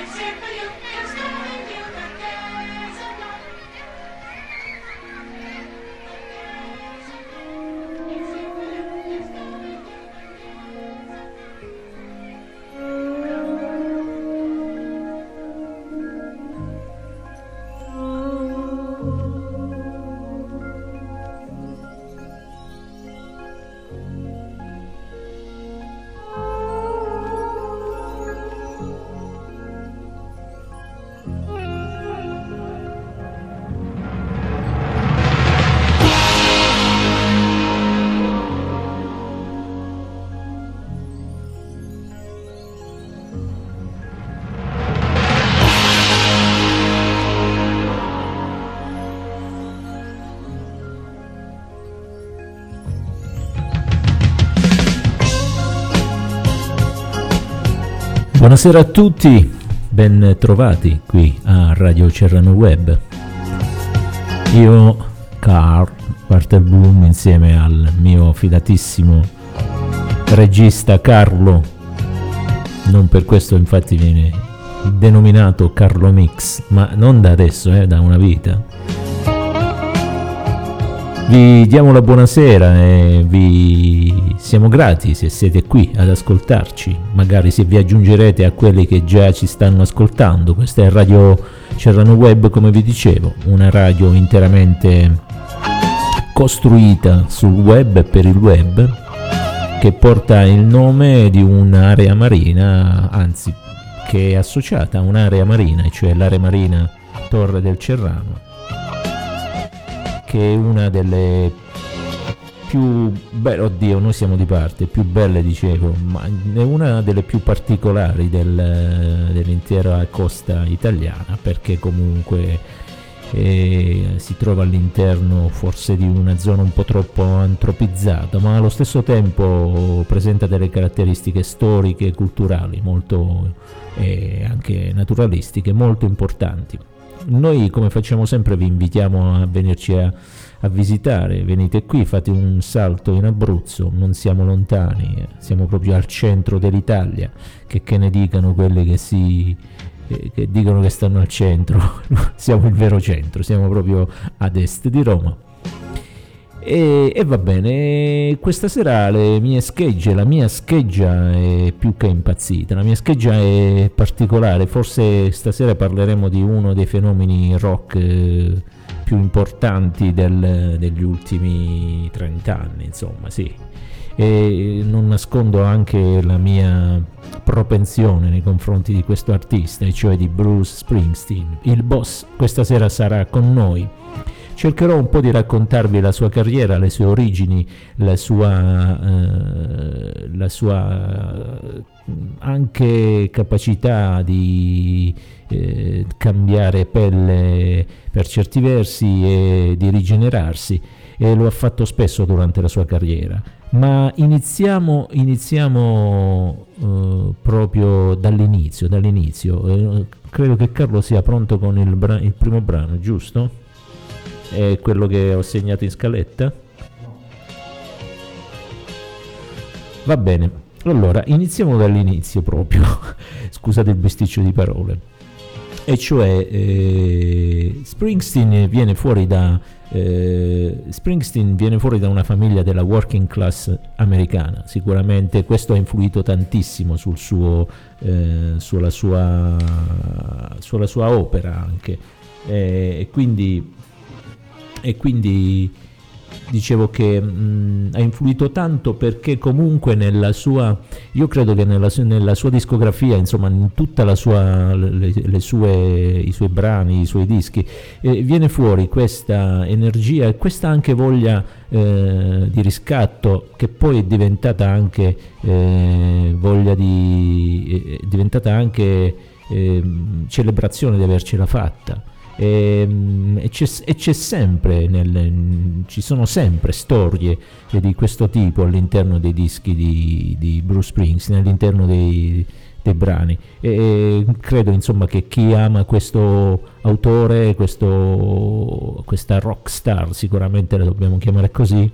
Buonasera a tutti, ben trovati qui a Radio Cerrano Web. Io, Carl Bartelblum, insieme al mio fidatissimo regista Carlo, non per questo infatti viene denominato Carlo Mix, ma non da adesso, da una vita. Vi diamo la buonasera e vi siamo grati se siete qui ad ascoltarci, magari se vi aggiungerete a quelli che già ci stanno ascoltando. Questa è Radio Cerrano Web, come vi dicevo, una radio interamente costruita sul web e per il web, che porta il nome di un'area marina, anzi che è associata a un'area marina, cioè l'area marina Torre del Cerrano, che è una delle più belle, oddio, noi siamo di parte, più belle dicevo, ma è una delle più particolari dell'intera costa italiana, perché comunque si trova all'interno forse di una zona un po' troppo antropizzata, ma allo stesso tempo presenta delle caratteristiche storiche e culturali molto anche naturalistiche molto importanti. Noi, come facciamo sempre, vi invitiamo a venirci a visitare. Venite qui, fate un salto in Abruzzo, non siamo lontani, siamo proprio al centro dell'Italia, che ne dicano quelli che dicono che stanno al centro. Siamo il vero centro, siamo proprio ad est di Roma. E va bene, questa sera la mia scheggia è più che impazzita, la mia scheggia è particolare. Forse stasera parleremo di uno dei fenomeni rock più importanti degli ultimi 30 anni, insomma, sì. E non nascondo anche la mia propensione nei confronti di questo artista, e cioè di Bruce Springsteen. Il boss questa sera sarà con noi. Cercherò un po' di raccontarvi la sua carriera, le sue origini, la sua anche capacità di cambiare pelle per certi versi e di rigenerarsi, e lo ha fatto spesso durante la sua carriera. Ma iniziamo proprio dall'inizio. Credo che Carlo sia pronto con il primo brano, giusto? È quello che ho segnato in scaletta? Va bene, allora iniziamo dall'inizio proprio. Scusate il bisticcio di parole. E cioè Springsteen viene fuori da una famiglia della working class americana. Sicuramente questo ha influito tantissimo sulla sua opera anche, e quindi dicevo che ha influito tanto, perché comunque io credo che nella sua discografia, insomma in tutta i suoi brani, i suoi dischi, viene fuori questa energia e questa anche voglia di riscatto, che poi è diventata anche celebrazione di avercela fatta. E c'è sempre ci sono sempre storie di questo tipo all'interno dei dischi di Bruce Springsteen, all'interno dei brani, e credo insomma che chi ama questo autore, questa rock star, sicuramente la dobbiamo chiamare così,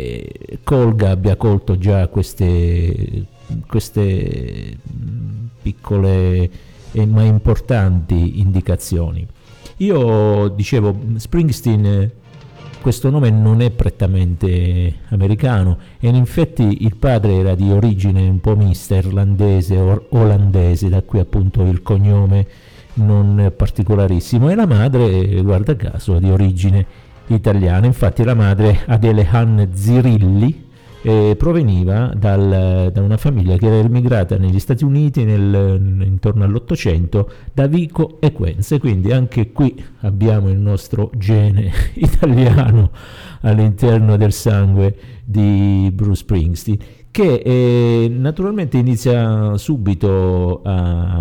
abbia colto già queste piccole ma importanti indicazioni. Io dicevo, Springsteen, questo nome non è prettamente americano, e in effetti il padre era di origine un po' mista, irlandese o olandese, da qui appunto il cognome non particolarissimo, e la madre, guarda caso, di origine italiana. Infatti la madre, Adele Ann Zirilli, proveniva da una famiglia che era emigrata negli Stati Uniti intorno all'800 da Vico Equense, quindi anche qui abbiamo il nostro gene italiano all'interno del sangue di Bruce Springsteen, che naturalmente inizia subito a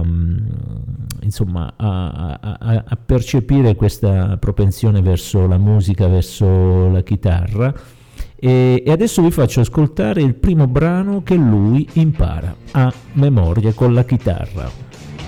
percepire questa propensione verso la musica, verso la chitarra. E adesso vi faccio ascoltare il primo brano che lui impara a memoria con la chitarra.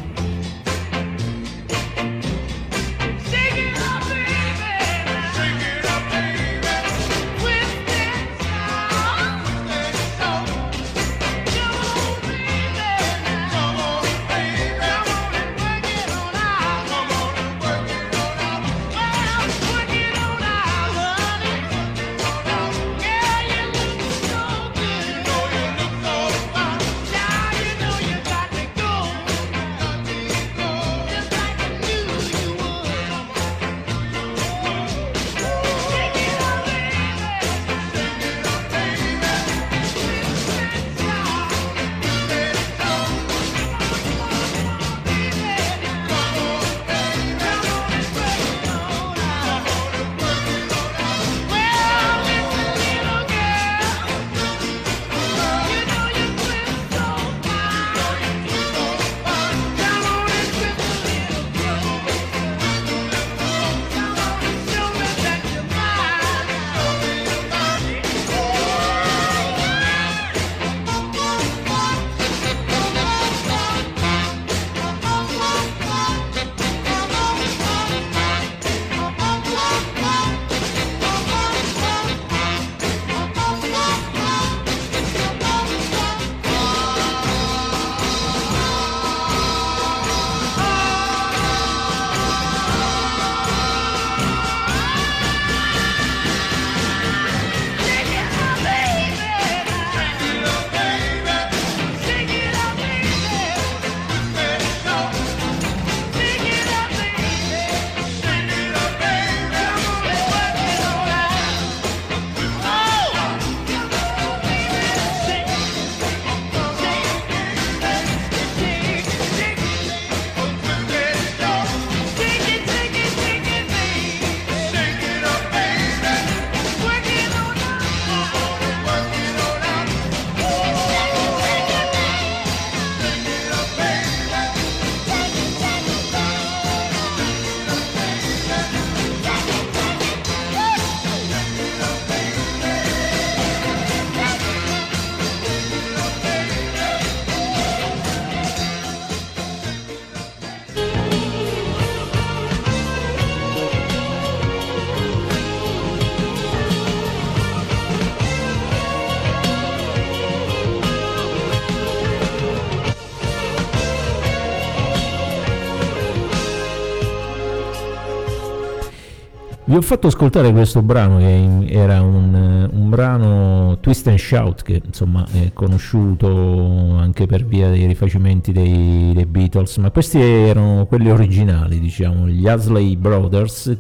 Vi ho fatto ascoltare questo brano che era un brano Twist and Shout, che insomma è conosciuto anche per via dei rifacimenti dei Beatles, ma questi erano quelli originali, diciamo, gli Isley Brothers,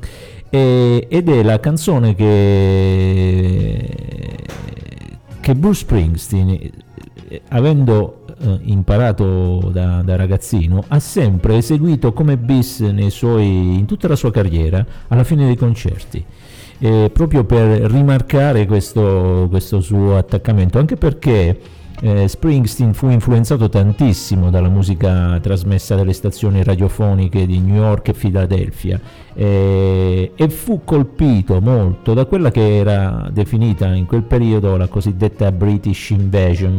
ed è la canzone che Bruce Springsteen, avendo imparato da ragazzino, ha sempre eseguito come bis in tutta la sua carriera alla fine dei concerti, proprio per rimarcare questo suo attaccamento, anche perché Springsteen fu influenzato tantissimo dalla musica trasmessa dalle stazioni radiofoniche di New York e Filadelfia, e fu colpito molto da quella che era definita in quel periodo la cosiddetta British Invasion,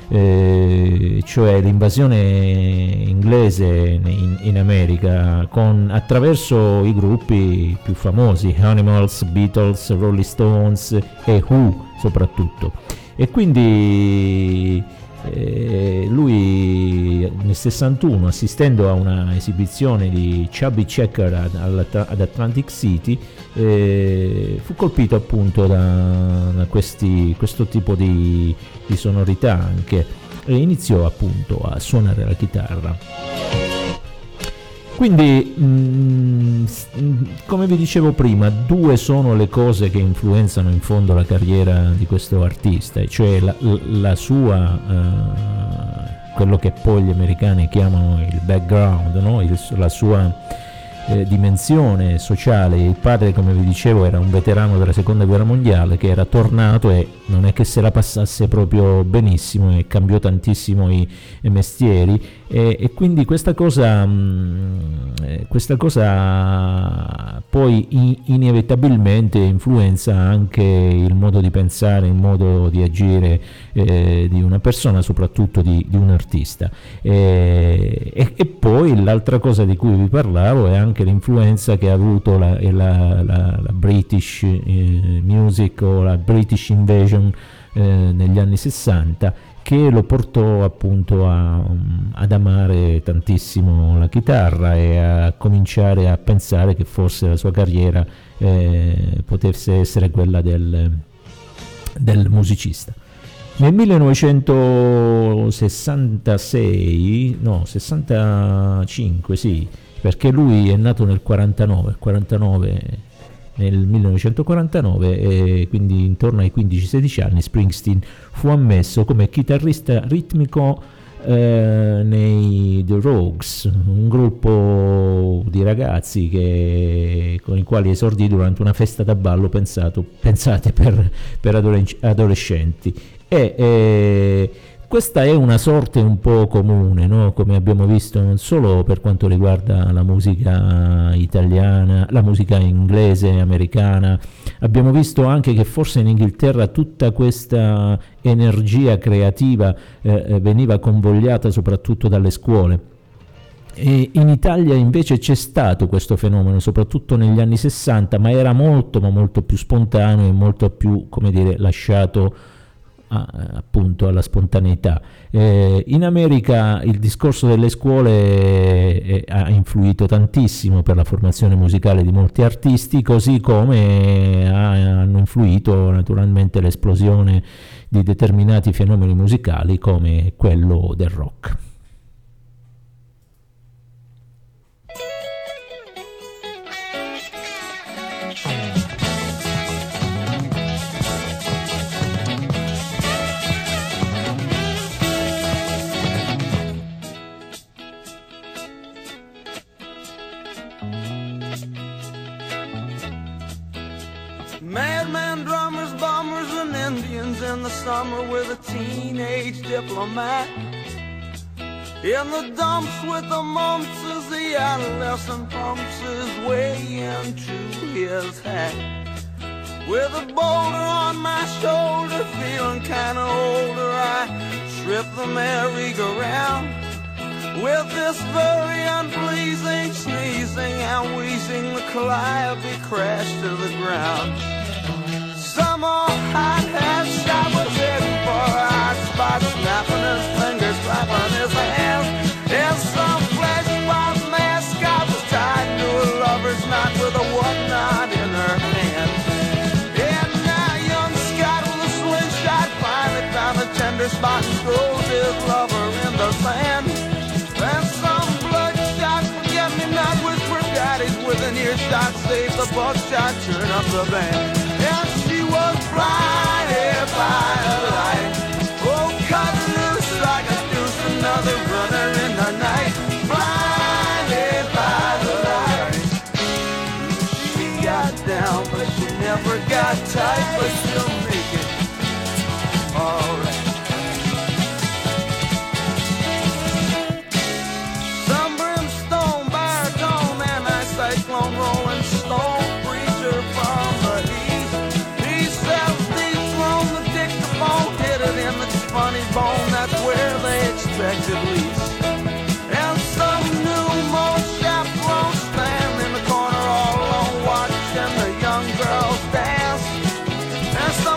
cioè l'invasione inglese in America, attraverso i gruppi più famosi, Animals, Beatles, Rolling Stones e Who soprattutto. E quindi Lui nel 61, assistendo a una esibizione di Chubby Checker ad Atlantic City, fu colpito appunto da questo tipo di sonorità anche, e iniziò appunto a suonare la chitarra. Quindi, come vi dicevo prima, due sono le cose che influenzano in fondo la carriera di questo artista, cioè la sua, quello che poi gli americani chiamano il background, no? La sua dimensione sociale. Il padre, come vi dicevo, era un veterano della seconda guerra mondiale che era tornato e non è che se la passasse proprio benissimo, e cambiò tantissimo i mestieri, e quindi questa cosa poi inevitabilmente influenza anche il modo di pensare, il modo di agire di una persona, soprattutto di un artista. E poi l'altra cosa di cui vi parlavo è anche l'influenza che ha avuto la British music, o la British Invasion negli anni 60, che lo portò appunto ad amare tantissimo la chitarra e a cominciare a pensare che forse la sua carriera potesse essere quella del musicista. Nel 65, sì, perché lui è nato nel 49, nel 1949, e quindi intorno ai 15-16 anni Springsteen fu ammesso come chitarrista ritmico nei The Rogues, un gruppo di ragazzi con i quali esordì durante una festa da ballo pensate per adolescenti. Questa è una sorte un po' comune, no? Come abbiamo visto, non solo per quanto riguarda la musica italiana, la musica inglese, americana. Abbiamo visto anche che forse in Inghilterra tutta questa energia creativa veniva convogliata soprattutto dalle scuole. E in Italia invece c'è stato questo fenomeno, soprattutto negli anni 60, ma era molto più spontaneo e molto più, come dire, lasciato appunto alla spontaneità. In America il discorso delle scuole ha influito tantissimo per la formazione musicale di molti artisti, così come hanno influito naturalmente l'esplosione di determinati fenomeni musicali come quello del rock. Madman drummers, bombers, and Indians in the summer with a teenage diplomat. In the dumps with the mumps as the adolescent pumps his way into his hat. With a boulder on my shoulder, feeling kinda older, I trip the merry-go-round. With this very unpleasing sneezing and wheezing, the calliope crashed to the ground. Some old hot-hat shot was heading for a hot spot, snapping his fingers, clapping his hands. In some flesh-bob mascot was tied to a lover's knot with a whatnot in her hand. And now young Scott with a slingshot finally found a tender spot and throws his lover in the sand. And some bloodshot forget-me-not whisper daddies with an earshot save the buckshot, turn up the band. And she was blinded by the light, oh, cut loose like a deuce, another runner in the night. Blinded by the light, she got down but she never got tight, but she'll make it alright. Cyclone rolling stone preacher from the east. He sells these from the dictaphone, hit it in the funny bone, that's where they expect at least. And some new mold chaperone stand in the corner all alone watching the young girls dance. And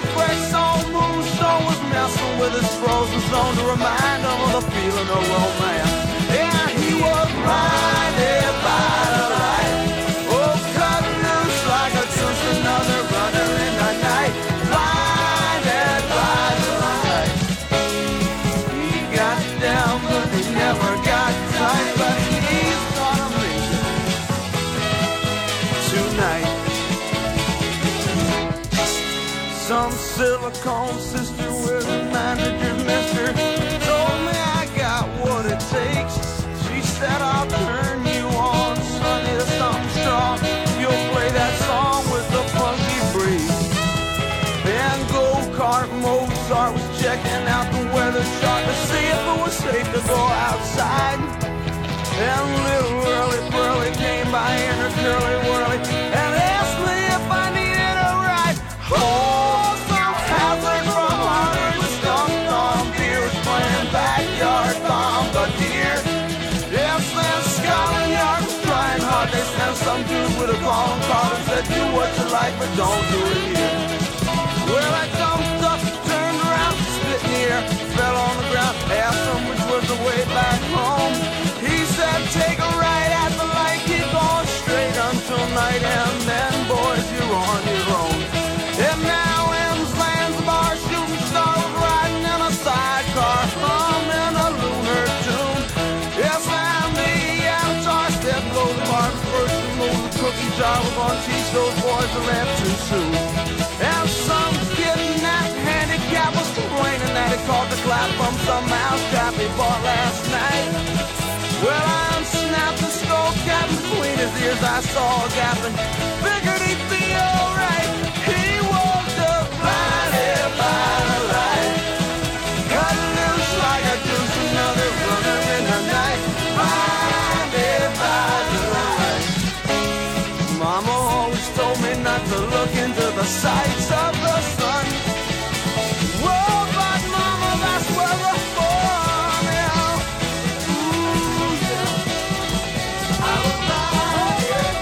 phone called and said, do what you like, but don't do it here. Well, I jumped up, turned around, spit in the air, fell on the ground, asked him which was the way back home. He said, take a right at the light, keep going straight until night, and then, boys, you're on your own. And now M's lands the bar, shooting stars, riding in a sidecar, humming a lunar tune. Yes, I'm the avatar, step below the bar, first to move the cookie jar, we're gonna teach those boys to laugh too soon. And some kid in that handicap was complaining that he caught the clap from some mousetrap he bought last night. Well, I unsnapped the skull cap between his ears, I saw a gap and figured he'd be alright. He was just blinded by the light, cut loose like a goose, another runner in the night, blinded by the light. Mama always told me not to look into the sights of the sun. Whoa, but mama, that's where the fun is. Ooh, yeah. I was right here.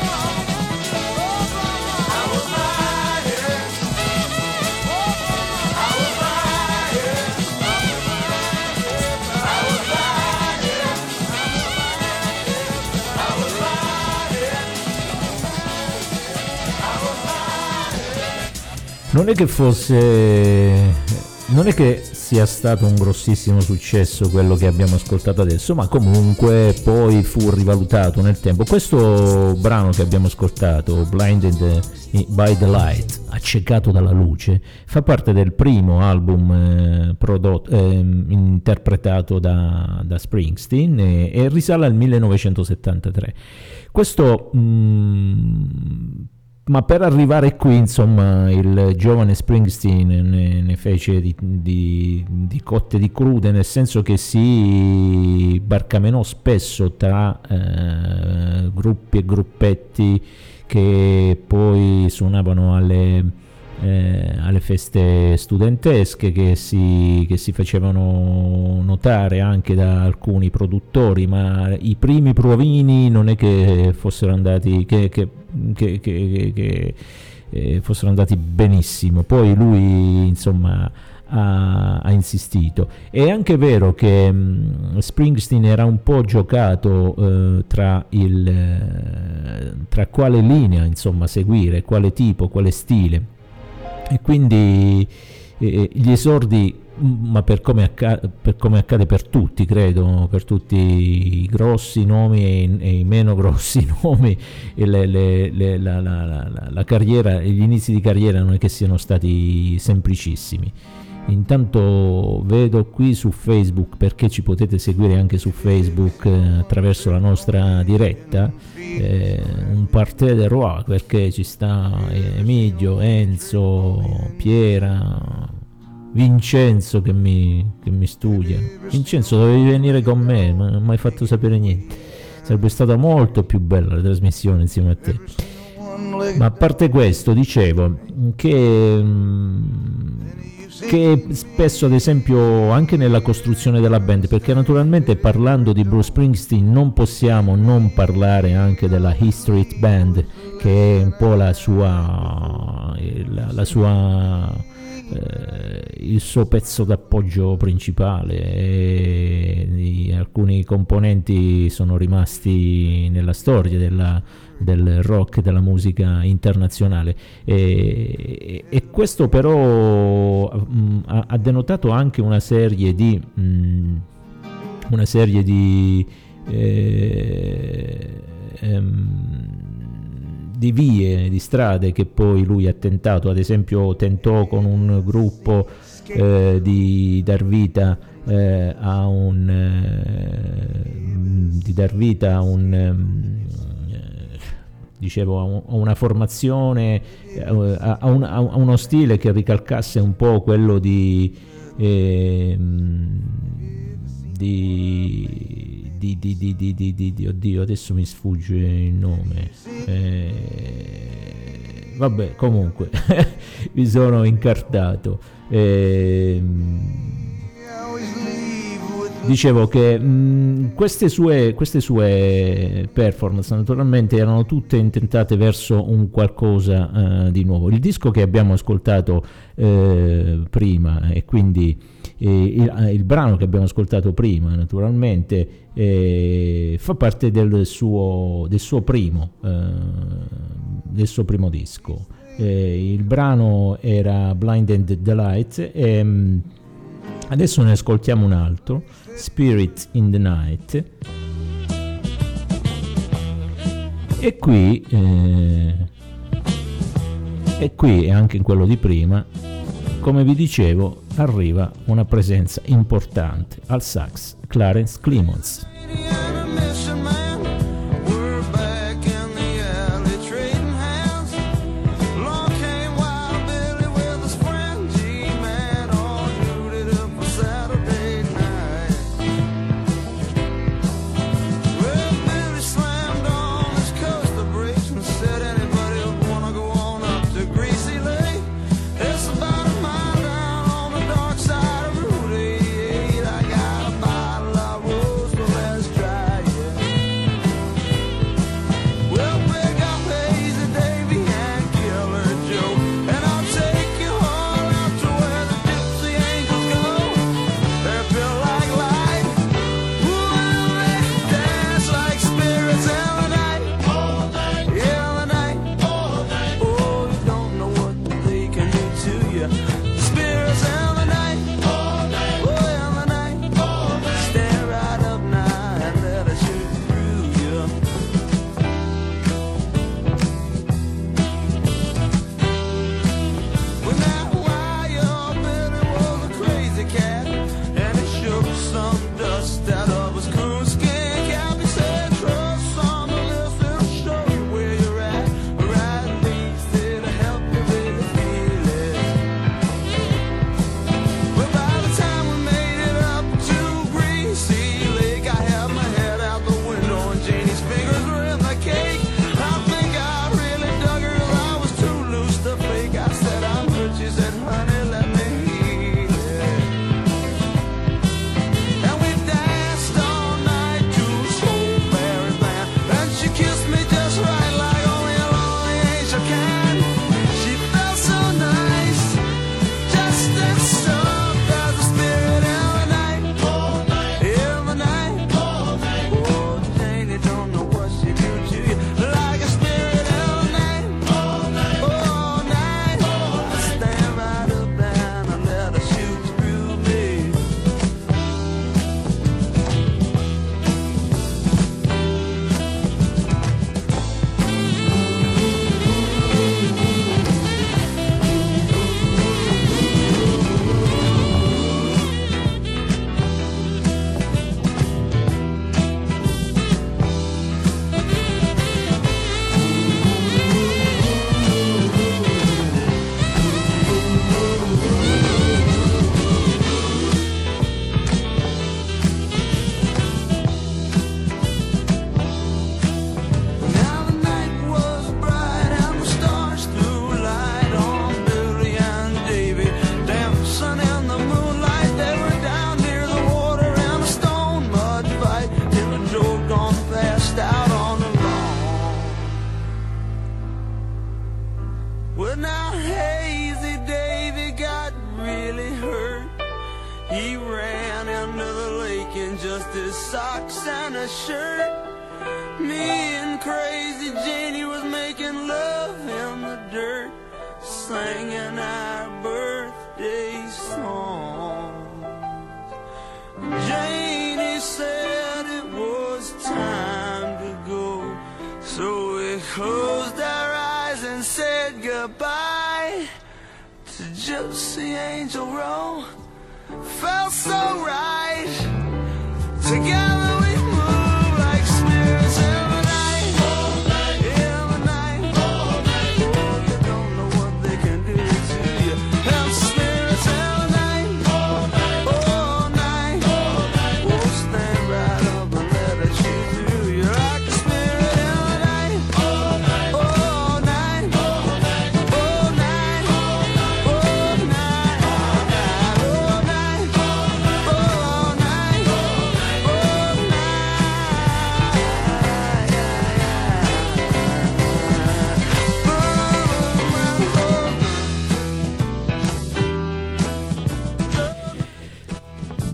I was right here. I was right here. I was right here. I was right here. Non è che sia stato un grossissimo successo quello che abbiamo ascoltato adesso, ma comunque poi fu rivalutato nel tempo. Questo brano che abbiamo ascoltato, Blinded by the Light, accecato dalla luce, fa parte del primo album interpretato da Springsteen e risale al 1973. Questo ma per arrivare qui, insomma, il giovane Springsteen ne fece di cotte e di crude, nel senso che si barcamenò spesso tra gruppi e gruppetti che poi suonavano alle feste studentesche, che si facevano notare anche da alcuni produttori, ma i primi provini non è che fossero andati fossero andati benissimo. Poi lui, insomma, ha insistito. È anche vero che Springsteen era un po' giocato tra quale linea, insomma, seguire, quale tipo, quale stile, e quindi gli esordi, ma per come accade per tutti, credo, per tutti i grossi nomi e i meno grossi nomi, la carriera, gli inizi di carriera non è che siano stati semplicissimi. Intanto vedo qui su Facebook, perché ci potete seguire anche su Facebook attraverso la nostra diretta, un parterre de roi, perché ci sta Emilio, Enzo, Piera, Vincenzo che mi studia. Vincenzo, dovevi venire con me, ma non mi hai fatto sapere niente. Sarebbe stata molto più bella la trasmissione insieme a te. Ma a parte questo, dicevo che spesso, ad esempio, anche nella costruzione della band, perché naturalmente parlando di Bruce Springsteen non possiamo non parlare anche della E Street Band, che è un po' il suo pezzo d'appoggio principale, e alcuni componenti sono rimasti nella storia del rock e della musica internazionale, e questo però ha denotato anche una serie di vie, di strade che poi lui ha tentato. Ad esempio tentò con un gruppo di dar vita a una formazione, a uno stile che ricalcasse un po' quello di oddio, adesso mi sfugge il nome, vabbè, comunque mi sono incartato. Dicevo che queste sue performance naturalmente erano tutte intentate verso un qualcosa di nuovo. Il disco che abbiamo ascoltato prima, e quindi il brano che abbiamo ascoltato prima naturalmente fa parte del suo primo disco. Il brano era Blinded Delight e adesso ne ascoltiamo un altro, Spirit in the Night, e qui e anche in quello di prima, come vi dicevo, arriva una presenza importante al sax, Clarence Clemons.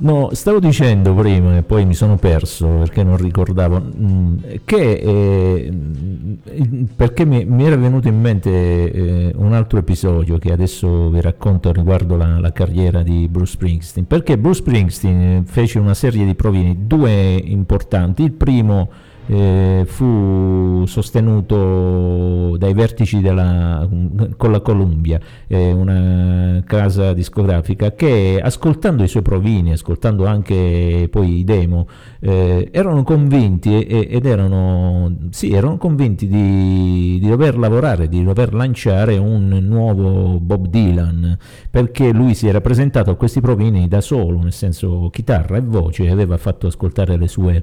No, stavo dicendo prima e poi mi sono perso perché non ricordavo che perché mi era venuto in mente un altro episodio che adesso vi racconto riguardo la carriera di Bruce Springsteen, perché Bruce Springsteen fece una serie di provini, due importanti. Il primo fu sostenuto dai vertici con la Columbia, una casa discografica che, ascoltando i suoi provini, ascoltando anche poi i demo, erano convinti erano convinti di dover lavorare, di dover lanciare un nuovo Bob Dylan, perché lui si era presentato a questi provini da solo, nel senso chitarra e voce, e aveva fatto ascoltare le sue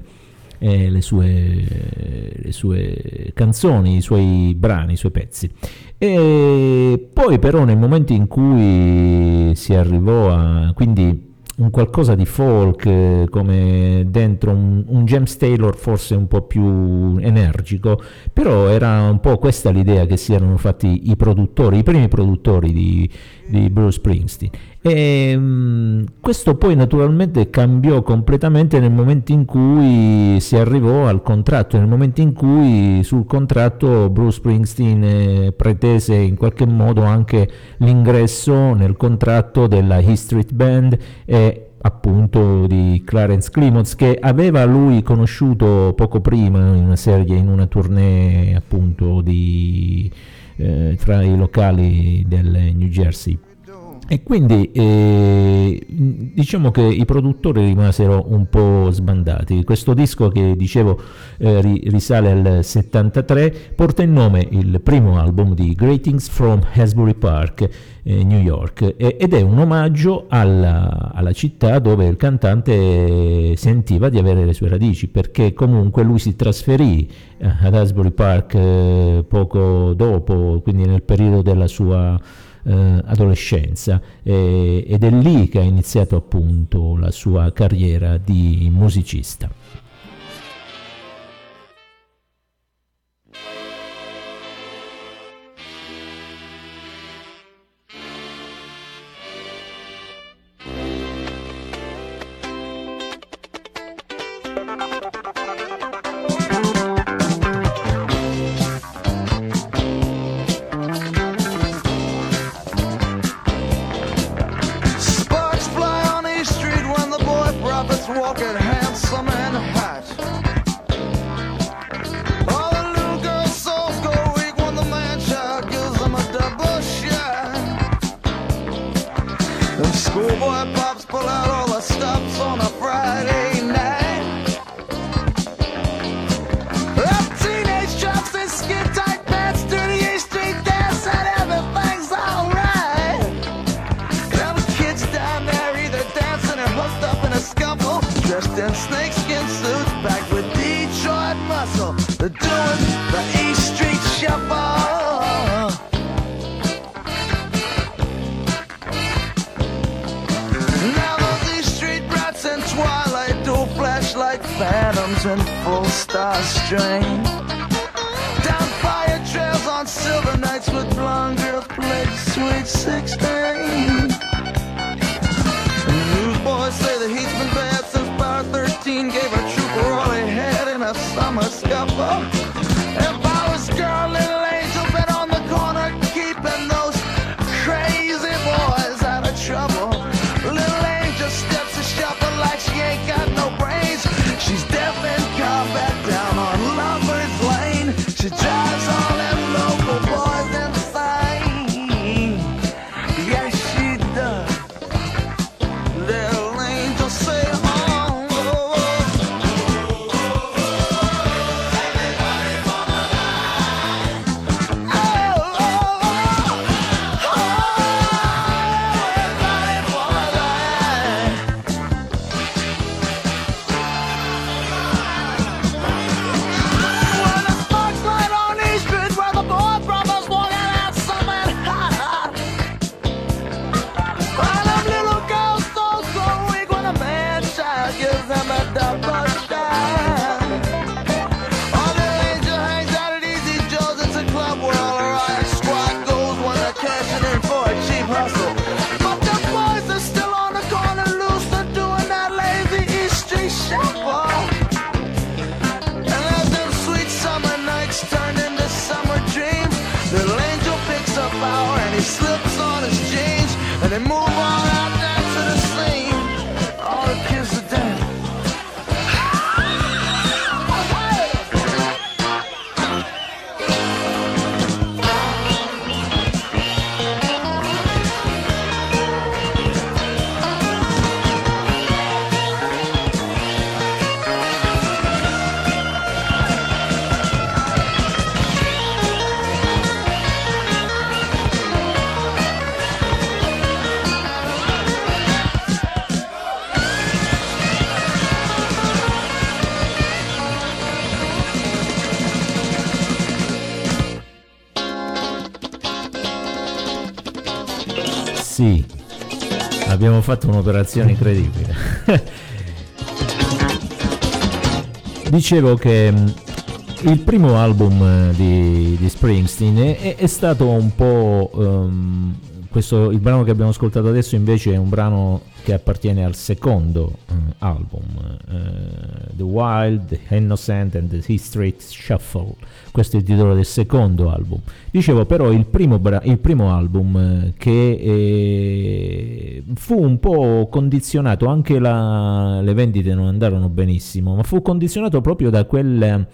canzoni, i suoi brani, i suoi pezzi. E poi però nel momento in cui si arrivò a quindi un qualcosa di folk, come dentro un James Taylor forse un po' più energico, però era un po' questa l'idea che si erano fatti i primi produttori di Bruce Springsteen. E questo poi naturalmente cambiò completamente nel momento in cui si arrivò al contratto, nel momento in cui sul contratto Bruce Springsteen pretese in qualche modo anche l'ingresso nel contratto della E Street Band e appunto di Clarence Clemons, che aveva lui conosciuto poco prima in una tournée appunto tra i locali del New Jersey. E quindi diciamo che i produttori rimasero un po' sbandati. Questo disco, che dicevo risale al 73, porta in nome il primo album di Greetings from Asbury Park, New York, ed è un omaggio alla città dove il cantante sentiva di avere le sue radici, perché comunque lui si trasferì ad Asbury Park poco dopo, quindi nel periodo della sua adolescenza, ed è lì che ha iniziato appunto la sua carriera di musicista. Walking handsome and hot. All the little girls' souls go weak when the man-child gives them a double shot. And schoolboy pops pull out all the stops on a Friday night. Up teenage chops and skin tight pants, dirty A Street dance, and everything's alright. Them kids down there either dancing or hooked up in a scuffle, dressed in snakeskin suits, packed with Detroit muscle. They're doing the E Street Shuffle. Now those E Street brats in twilight do flash like phantoms in full star strain. Down fire trails on silver nights with blonde girls played Sweet 16. Newsboys say the heat's been bad since Bar 13 gave a trooper all he had in a summer scuffle. If I was girl, little angel, been on the corner keeping those crazy boys out of trouble. Little angel steps a shuffle like she ain't got no brains. She's deaf in combat down on Lover's Lane. She drives all them local boys insane. Yes, she does. Little angel say home. Everybody wanna die. They move on out there to the scene. All the kids are dead. Sì, abbiamo fatto un'operazione incredibile. Dicevo che il primo album di Springsteen è stato un po' il brano che abbiamo ascoltato adesso invece è un brano che appartiene al secondo album, The Wild, The Innocent and The History Shuffle. Questo è il titolo del secondo album. Dicevo però il primo album che fu un po' condizionato, anche le vendite non andarono benissimo, ma fu condizionato proprio da quella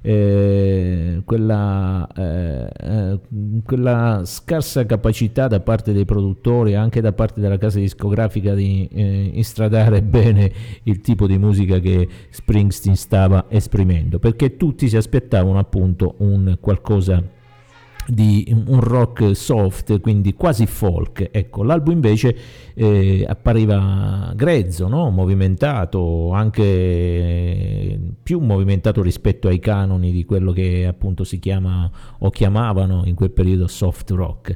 scarsa capacità da parte dei produttori, anche da parte della casa discografica, di instradare bene il tipo di musica che Springsteen stava esprimendo, perché tutti si aspettavano appunto un qualcosa di un rock soft, quindi quasi folk. Ecco, l'album invece appariva grezzo, no? Movimentato, anche più movimentato rispetto ai canoni di quello che appunto si chiama o chiamavano in quel periodo soft rock.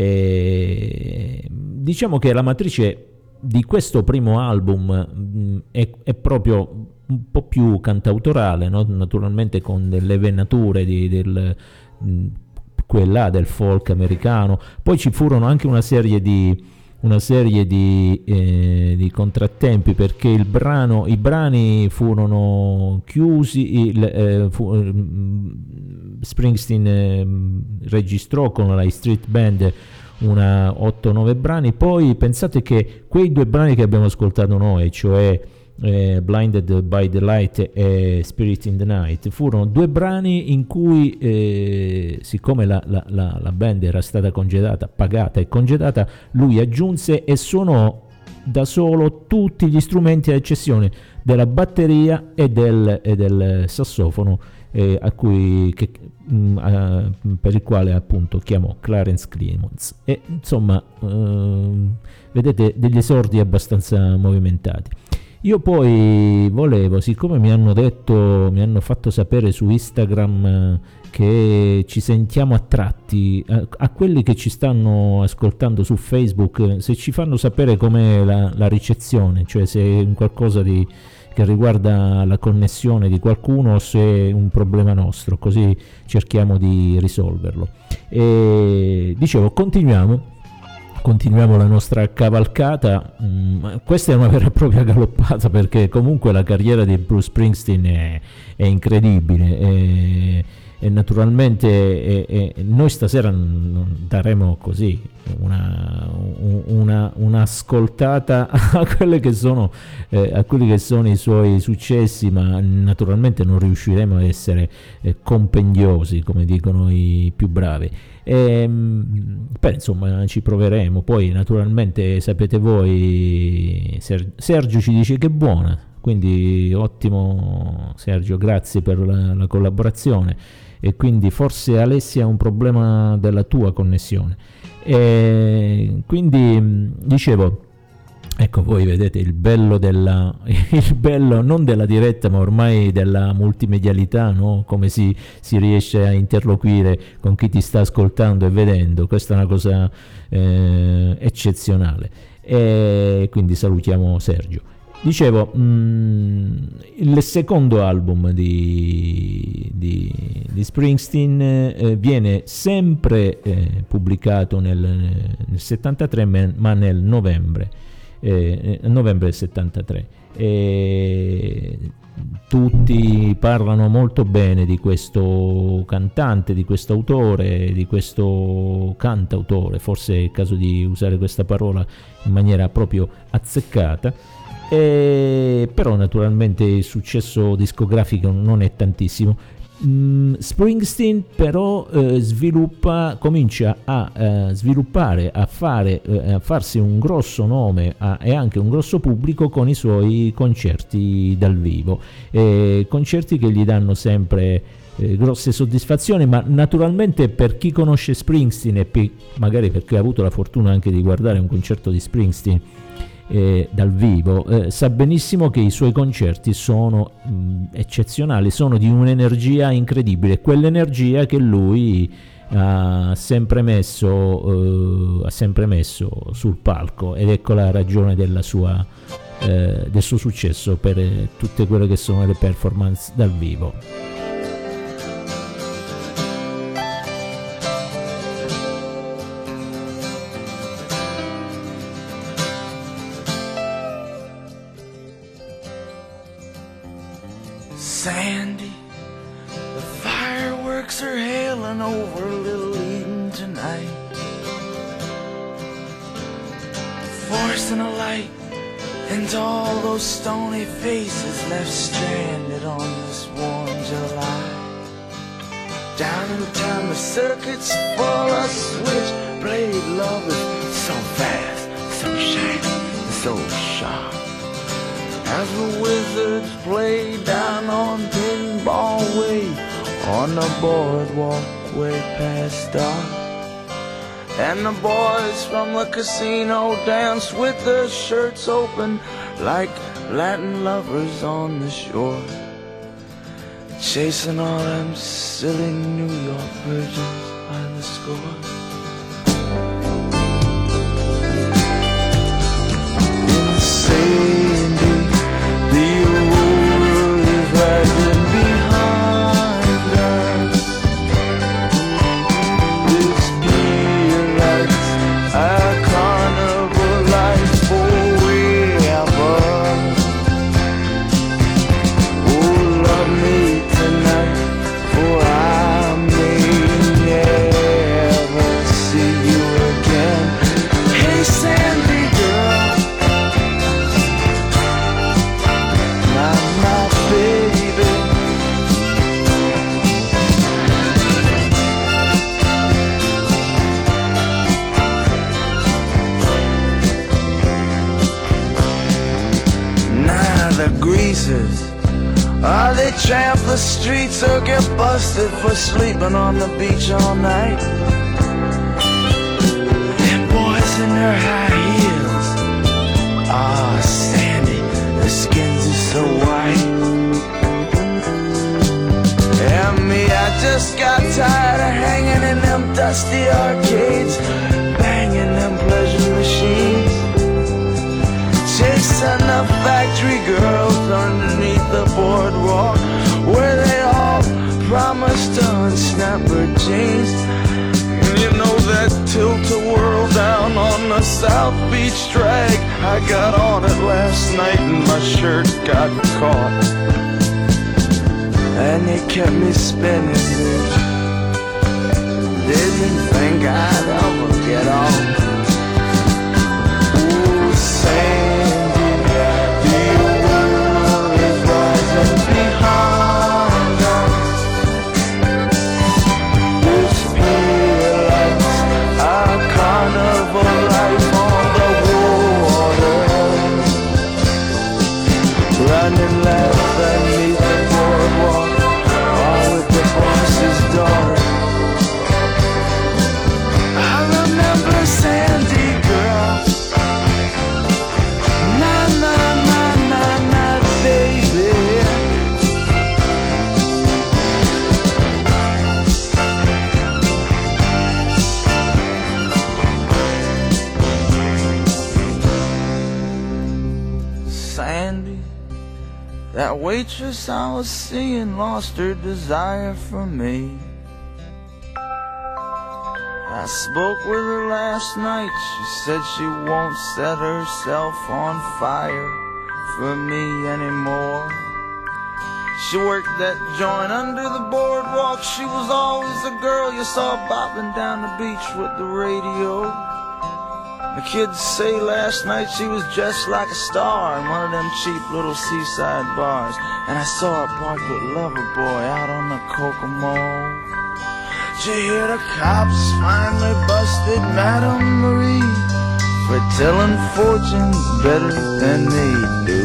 Diciamo che la matrice di questo primo album è proprio un po' più cantautorale, no? Naturalmente con delle venature quella del folk americano. Poi ci furono anche una serie di contrattempi, perché i brani furono chiusi. Springsteen registrò con la Street Band 8-9 brani. Poi pensate che quei due brani che abbiamo ascoltato noi, cioè Blinded by the Light e Spirit in the Night, furono due brani in cui siccome la band era stata pagata e congedata, lui aggiunse e suonò da solo tutti gli strumenti ad eccezione della batteria e del sassofono, per il quale appunto chiamò Clarence Clemons. E insomma vedete, degli esordi abbastanza movimentati. Io poi volevo, siccome mi hanno fatto sapere su Instagram che ci sentiamo attratti, a quelli che ci stanno ascoltando su Facebook, se ci fanno sapere com'è la ricezione, cioè se è un qualcosa che riguarda la connessione di qualcuno o se è un problema nostro, così cerchiamo di risolverlo. E dicevo, continuiamo la nostra cavalcata. Questa è una vera e propria galoppata, perché comunque la carriera di Bruce Springsteen è incredibile, e naturalmente noi stasera daremo così un'ascoltata a quelli che sono i suoi successi, ma naturalmente non riusciremo a essere compendiosi come dicono i più bravi. Insomma, ci proveremo. Poi naturalmente sapete voi, Sergio ci dice che è buona, quindi ottimo Sergio, grazie per la collaborazione. E quindi forse Alessia ha un problema della tua connessione, quindi dicevo, ecco, voi vedete il bello non della diretta, ma ormai della multimedialità, no? Come si riesce a interloquire con chi ti sta ascoltando e vedendo. Questa è una cosa eccezionale, e quindi salutiamo Sergio. Dicevo, il secondo album di Springsteen viene sempre pubblicato nel 73, ma nel novembre del 73. tutti parlano molto bene di questo cantante, di questo autore, di questo cantautore, forse è il caso di usare questa parola in maniera proprio azzeccata, però naturalmente il successo discografico non è tantissimo. Springsteen però comincia a sviluppare, a farsi un grosso nome e anche un grosso pubblico con i suoi concerti dal vivo, concerti che gli danno sempre grosse soddisfazioni, ma naturalmente per chi conosce Springsteen e magari perché ha avuto la fortuna anche di guardare un concerto di Springsteen dal vivo, sa benissimo che i suoi concerti sono eccezionali, sono di un'energia incredibile, quell'energia che lui ha sempre messo sul palco, ed ecco la ragione del suo successo per tutte quelle che sono le performance dal vivo. Sandy, the fireworks are hailing over Little Eden tonight, forcing a light into all those stony faces left stranded on this warm July. Down in town the circuit's full of switchblade lovers, so fast, so shiny, so sharp, as the wizards play down on Pinball Way, on the boardwalk way past dark. And the boys from the casino dance with their shirts open like Latin lovers on the shore, chasing all them silly New York virgins by the score. Sandy, the world is lagging behind us. This beer lights our carnival lights forever. Oh, love me tonight, for I may never see you again. Hey, Sandy girl, my baby. Now the greasers, they tramp the streets or get busted for sleeping on the beach all night. Them boys in their high heels, Sandy, their skins are so white. And me, I just got tired of hanging in them dusty arcades, banging them pleasure machines, chasing the factory girls underneath the boardwalk, where they all promised to unsnap her jeans. And you know that tilt-a-whirl down on the South Beach drag, I got on it last night and my shirt got caught, and it kept me spinning. Didn't think I'd ever get off. Ooh, Sandy, the world is rising behind us. This pier lights our carnival life on the water, running left beneath the boardwalk, all with the boss's daughter. I remember Sandy girl, na na na na na baby. Sandy, that waitress I was seeing lost her desire for me. I spoke with her last night, she said she won't set herself on fire for me anymore. She worked that joint under the boardwalk. She was always the girl you saw bopping down the beach with the radio. The kids say last night she was just like a star in one of them cheap little seaside bars. And I saw her parked with Loverboy out on the Kokomo. Did you hear the cops finally busted Madame Marie for telling fortunes better than they do?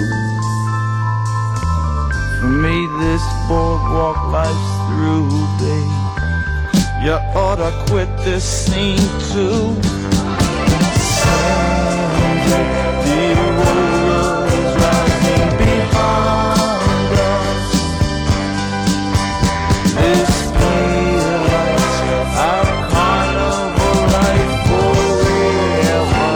For me this boardwalk life's through, babe. You ought to quit this scene too. Someday the world is rising behind us. This daylight's our carnival life forever.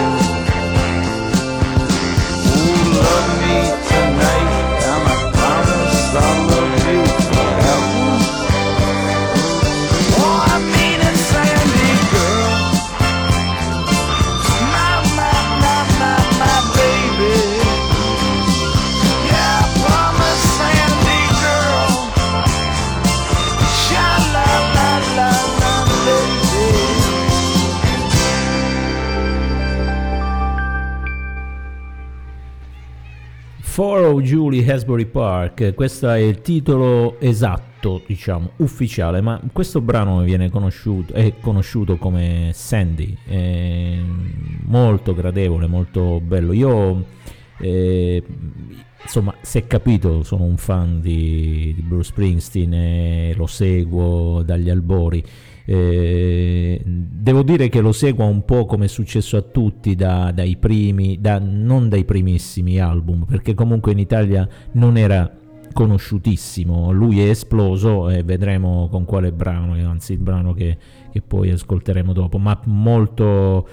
Oh, love me tonight, and I promise I'll love you forever. Oh, I mean it, Sandy girl. My baby. Yeah, I promise, Sandy girl. Sha-la-la-la-la, baby. For Julie Asbury Park, questo è il titolo esatto, diciamo, ufficiale, ma questo brano è conosciuto come Sandy, è molto gradevole, molto bello. Io, insomma, se è capito, sono un fan di Bruce Springsteen e lo seguo dagli albori. Devo dire che lo seguo un po' come è successo a tutti dai primi, non dai primissimi album, perché comunque in Italia non era conosciutissimo. Lui è esploso e vedremo con quale brano, anzi il brano che poi ascolteremo dopo, ma molto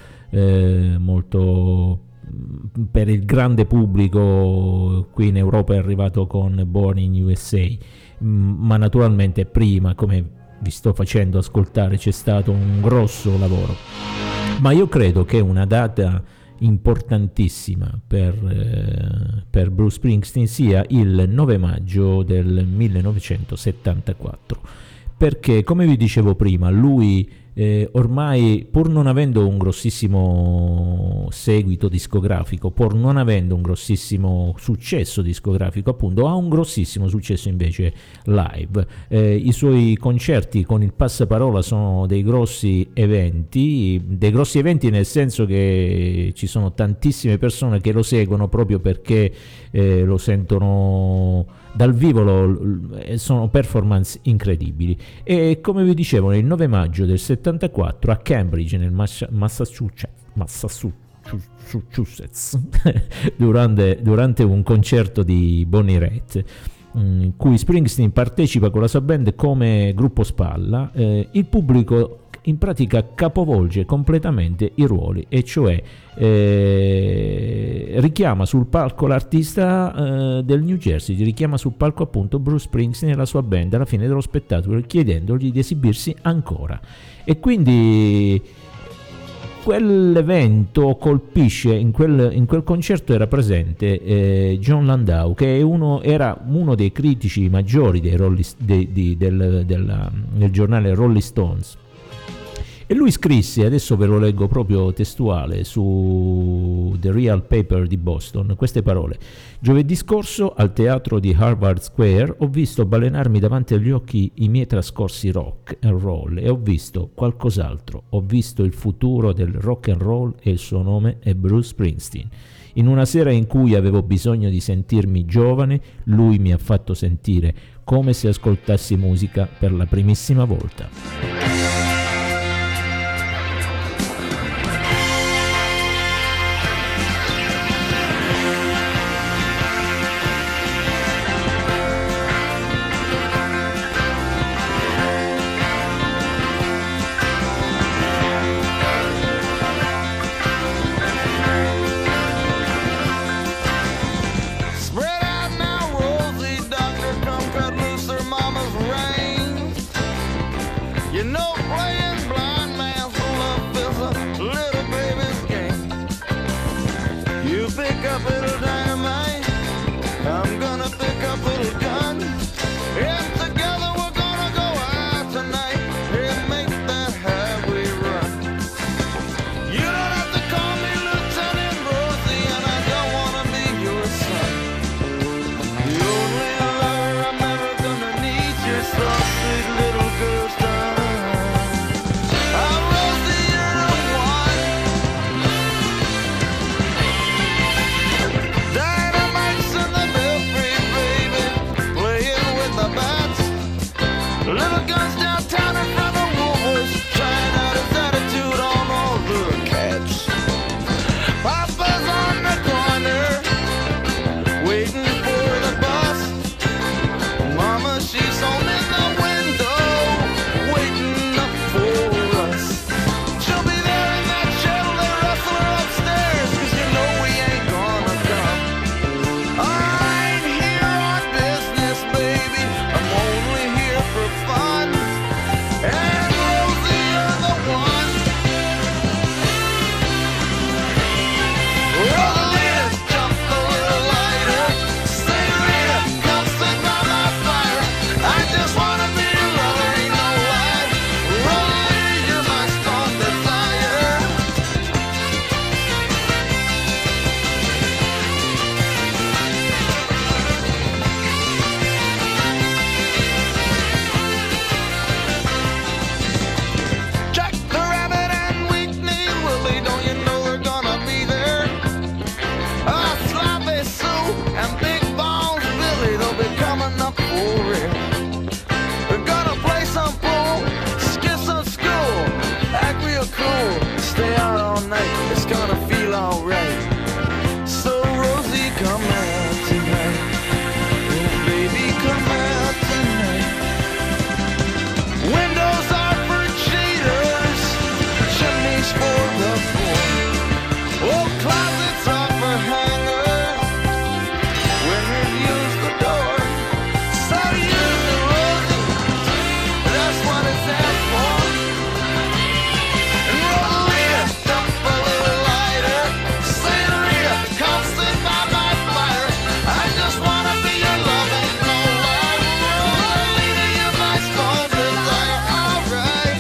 per il grande pubblico qui in Europa è arrivato con Born in USA, ma naturalmente prima, come vi sto facendo ascoltare, c'è stato un grosso lavoro. Ma io credo che una data importantissima per Bruce Springsteen sia il 9 maggio del 1974, perché, come vi dicevo prima, lui ormai, pur non avendo un grossissimo seguito discografico, pur non avendo un grossissimo successo discografico, appunto, ha un grossissimo successo invece live. I suoi concerti con il passaparola sono dei grossi eventi nel senso che ci sono tantissime persone che lo seguono proprio perché lo sentono dal vivo, sono performance incredibili. E come vi dicevo, nel 9 maggio del 74 a Cambridge, nel Massachusetts durante un concerto di Bonnie Raitt, in cui Springsteen partecipa con la sua band come gruppo spalla, il pubblico in pratica capovolge completamente i ruoli, e cioè richiama sul palco l'artista del New Jersey, richiama sul palco appunto Bruce Springsteen e la sua band alla fine dello spettacolo, chiedendogli di esibirsi ancora. E quindi quell'evento colpisce, in quel concerto era presente John Landau, che era uno dei critici maggiori del giornale Rolling Stones. E lui scrisse, adesso ve lo leggo proprio testuale su The Real Paper di Boston, queste parole: giovedì scorso al teatro di Harvard Square ho visto balenarmi davanti agli occhi i miei trascorsi rock and roll, e ho visto qualcos'altro. Ho visto il futuro del rock and roll, e il suo nome è Bruce Springsteen. In una sera in cui avevo bisogno di sentirmi giovane, lui mi ha fatto sentire come se ascoltassi musica per la primissima volta. You know guns downtown in front of Woolworths, trying out his attitude on all the cats. Papa's on the corner, waiting for the bus. Mama, she's on in the window, waiting up for us. She'll be there in that Chevrolet Rustler upstairs, 'cause you know we ain't gonna come. I ain't here on business, baby, I'm only here for fun. And Rosie, you're the one. Rosalita, jump a little lighter. Senorita, come sit by my fire. I just wanna be your lover, ain't no lie. Rosalita, you're my strong desire. Jack the Rabbit and Whitney Willie, don't you know they're gonna be there? Sloppy Sue and Big Bones Billy, they'll be coming up for it. We're gonna play some pool, skip some school, act real cool, stay out all night, it's gonna feel alright. So Rosie, come out tonight. Oh, baby, come out tonight. Windows are for cheaters, chimneys for the poor. Oh, closets are for hangers, women use the door. So use the Rosie, that's what it's there for. And Rosalita, jump a little lighter. Senorita, come sit by my fire. I just wanna be your love, ain't no lie. Rosalita, you're my strong desire, alright.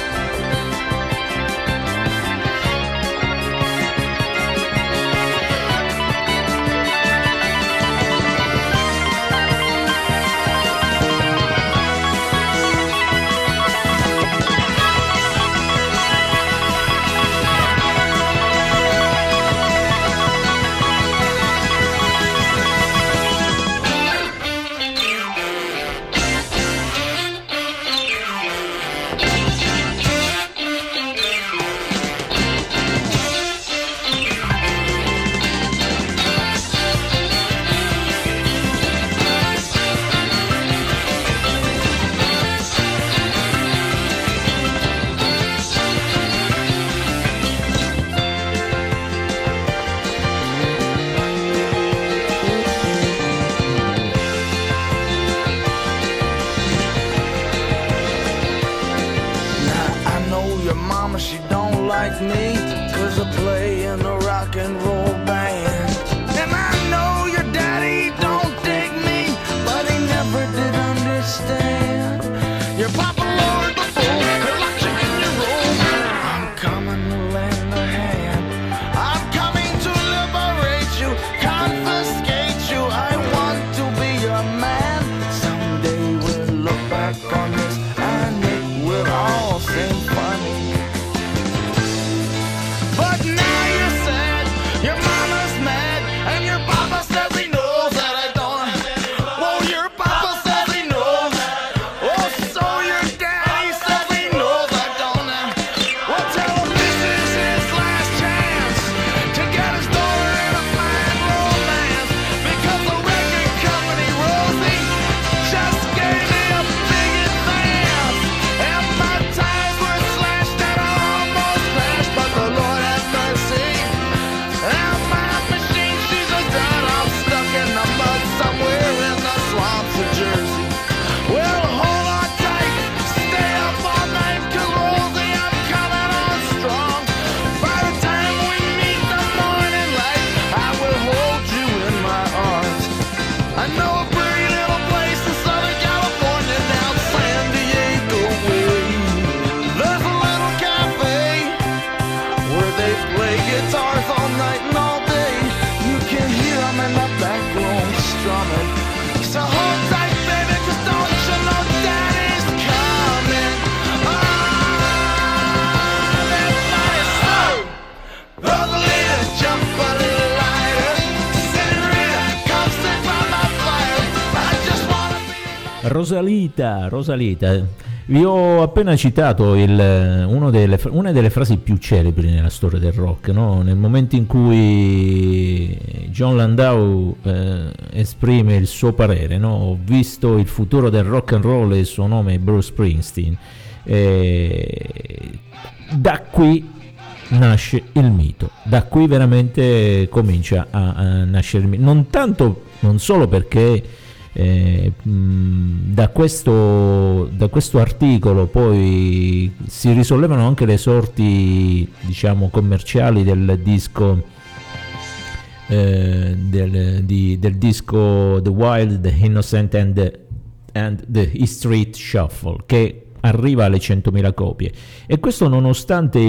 Now I know your mama, she don't like me, 'cause I play in a rock and roll band. And I know your daddy don't dig me, but he never did understand. Your papa lowered the fool, he locked you in your room. I'm coming to lend a hand. I'm coming to liberate you, confiscate you. I want to be your man. Someday we'll look back on this and it will all seem funny. But now you're sad, your mama's mad, and your papa says he knows that I don't. Well, your papa says he knows. Oh, so your daddy says he knows I don't. Well, tell him this is his last chance to get his daughter in a fine romance, because the record company, Rosie, just gave me a big advance. And my tires were slashed and I almost crashed, but the Lord have mercy. And my machine, she's a done. I'm stuck in the mud somewhere in the swamps of Jersey. Well, hold on tight, stay up all night, 'cause Rosie, I'm coming on strong. By the time we meet the morning light, I will hold you in my arms. I know a pretty little place in Southern California, down San Diego way. There's a little cafe where they play guitars all night and all day. You can hear them in the back room strumming. So hold tight, baby, 'cause don't you know Daddy's coming? Everybody sing! Rosalita, jump a little lighter. Senorita, come sit by my fire. I just wanna be Rosalita, Vi ho appena citato una delle frasi più celebri nella storia del rock, no? Nel momento in cui John Landau esprime il suo parere, no? Ho visto il futuro del rock and roll e il suo nome è Bruce Springsteen. Da qui nasce il mito, da qui veramente comincia a nascere il mito, non solo perché da questo articolo poi si risollevano anche le sorti, diciamo, commerciali del disco del disco The Wild, The Innocent and the E Street Shuffle, che arriva alle 100.000 copie, e questo nonostante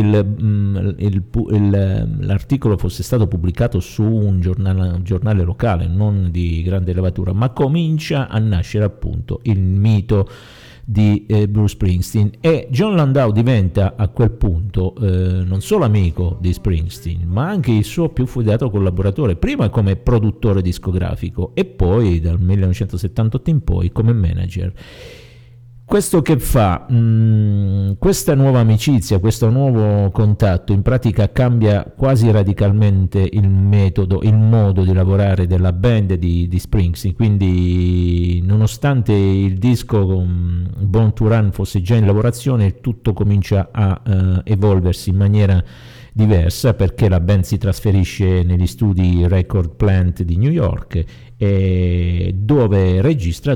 l'articolo fosse stato pubblicato su un giornale locale non di grande levatura, ma comincia a nascere appunto il mito di Bruce Springsteen, e John Landau diventa a quel punto non solo amico di Springsteen, ma anche il suo più feudato collaboratore, prima come produttore discografico e poi dal 1978 in poi come manager. Questo che fa? Questa nuova amicizia, questo nuovo contatto in pratica cambia quasi radicalmente il metodo, il modo di lavorare della band di Springsteen, quindi nonostante il disco Born to Run fosse già in lavorazione, tutto comincia a evolversi in maniera diversa, perché la band si trasferisce negli studi Record Plant di New York, dove registra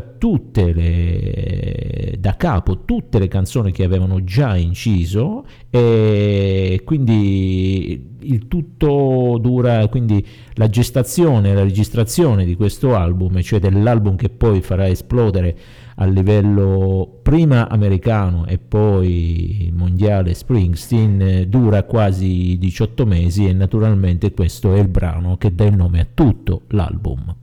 da capo tutte le canzoni che avevano già inciso, e quindi il tutto dura, quindi la gestazione, la registrazione di questo album, cioè dell'album che poi farà esplodere a livello prima americano e poi mondiale Springsteen, dura quasi 18 mesi, e naturalmente questo è il brano che dà il nome a tutto l'album.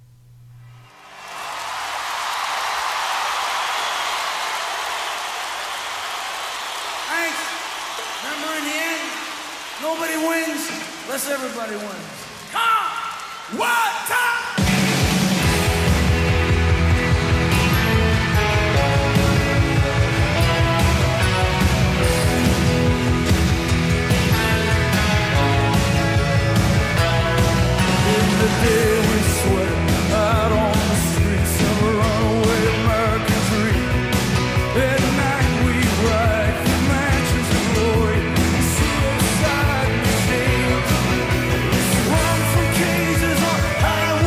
Nobody wins unless everybody wins. Come! One time! In the day we sweat out on the streets of a runaway American dream. At night we ride through mansions of glory. Suicide machines run from cages on highways.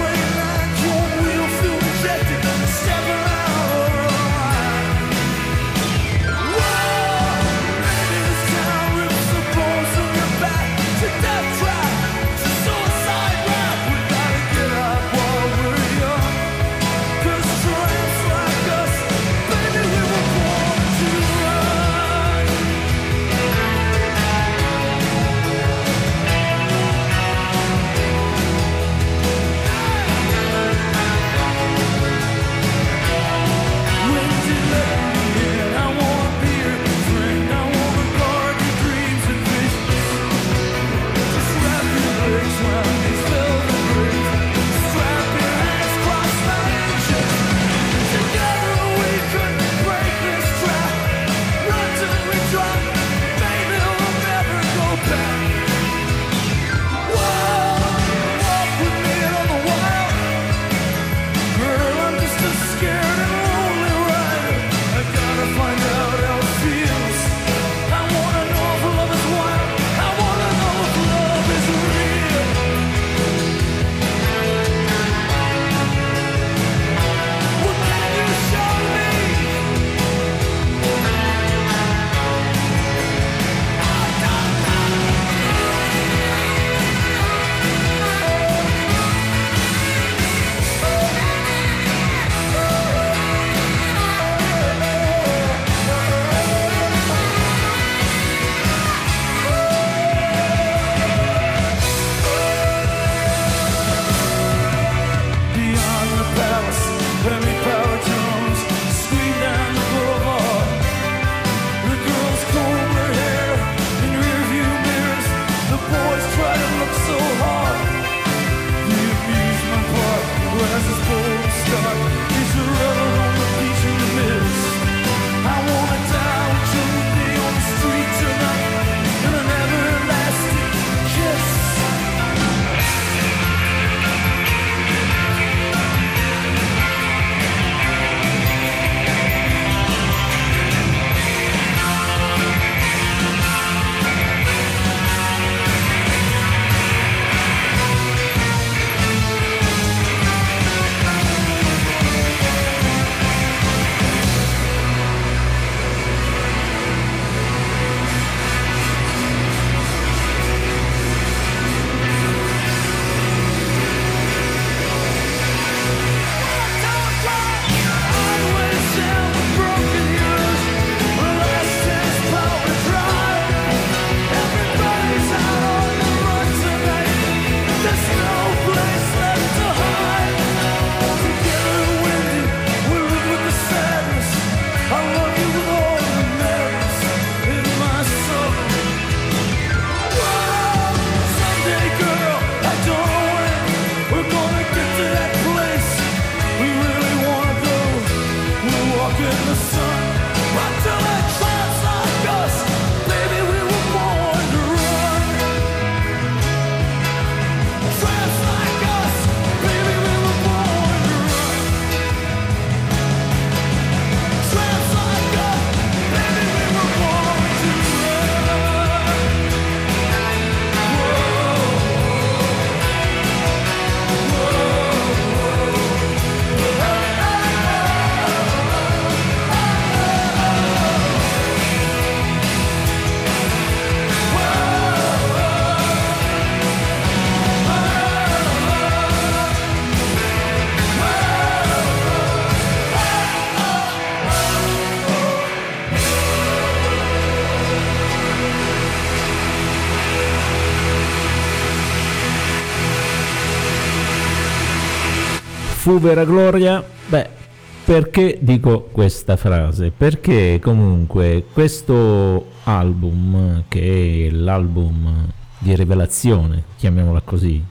fu vera gloria? Beh, perché dico questa frase? Perché comunque questo album, che è l'album di rivelazione, chiamiamolo così,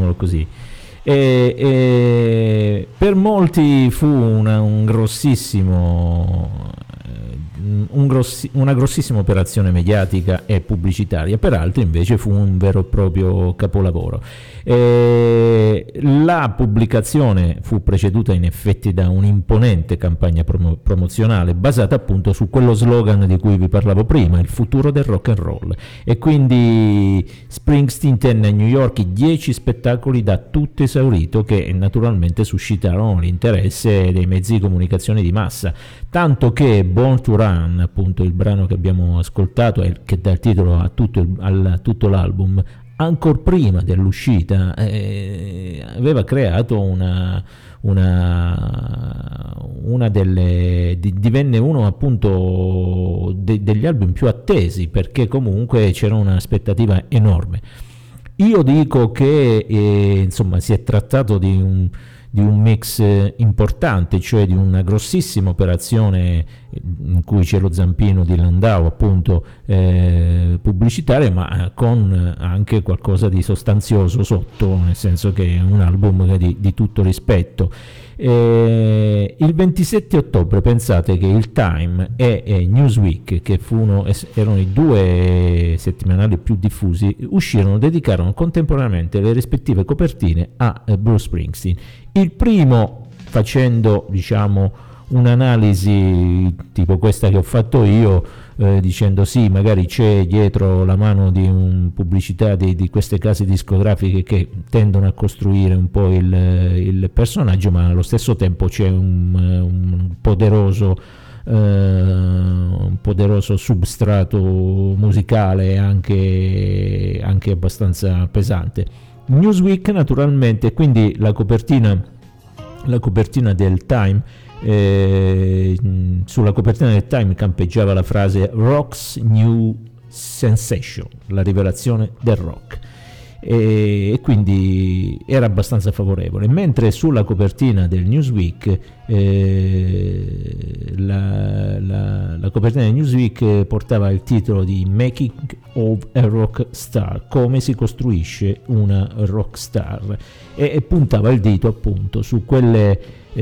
per molti fu una grossissima operazione mediatica e pubblicitaria, per altri invece fu un vero e proprio capolavoro. La pubblicazione fu preceduta in effetti da un'imponente campagna promozionale basata appunto su quello slogan di cui vi parlavo prima, il futuro del rock and roll, e quindi Springsteen tenne a New York 10 spettacoli da tutto esaurito che naturalmente suscitarono l'interesse dei mezzi di comunicazione di massa, tanto che Born to Run, appunto il brano che abbiamo ascoltato e che dà il titolo a tutto l'album, ancor prima dell'uscita aveva creato divenne uno appunto degli album più attesi, perché comunque c'era un'aspettativa enorme. Io dico che insomma si è trattato di un mix importante, cioè di una grossissima operazione in cui c'è lo zampino di Landau appunto pubblicitaria, ma con anche qualcosa di sostanzioso sotto, nel senso che è un album di tutto rispetto. Il 27 ottobre pensate che il Time e Newsweek, che erano i due settimanali più diffusi, dedicarono contemporaneamente le rispettive copertine a Bruce Springsteen. Il primo facendo, diciamo, un'analisi tipo questa che ho fatto io, dicendo sì, magari c'è dietro la mano di un pubblicità di queste case discografiche che tendono a costruire un po' il personaggio, ma allo stesso tempo c'è un poderoso substrato musicale anche abbastanza pesante. Newsweek naturalmente, quindi la copertina del Time, sulla copertina del Time campeggiava la frase Rock's New Sensation, la rivelazione del rock, e quindi era abbastanza favorevole, mentre sulla copertina del Newsweek la copertina del Newsweek portava il titolo di Making of a Rock Star, come si costruisce una rock star, e puntava il dito appunto su quelle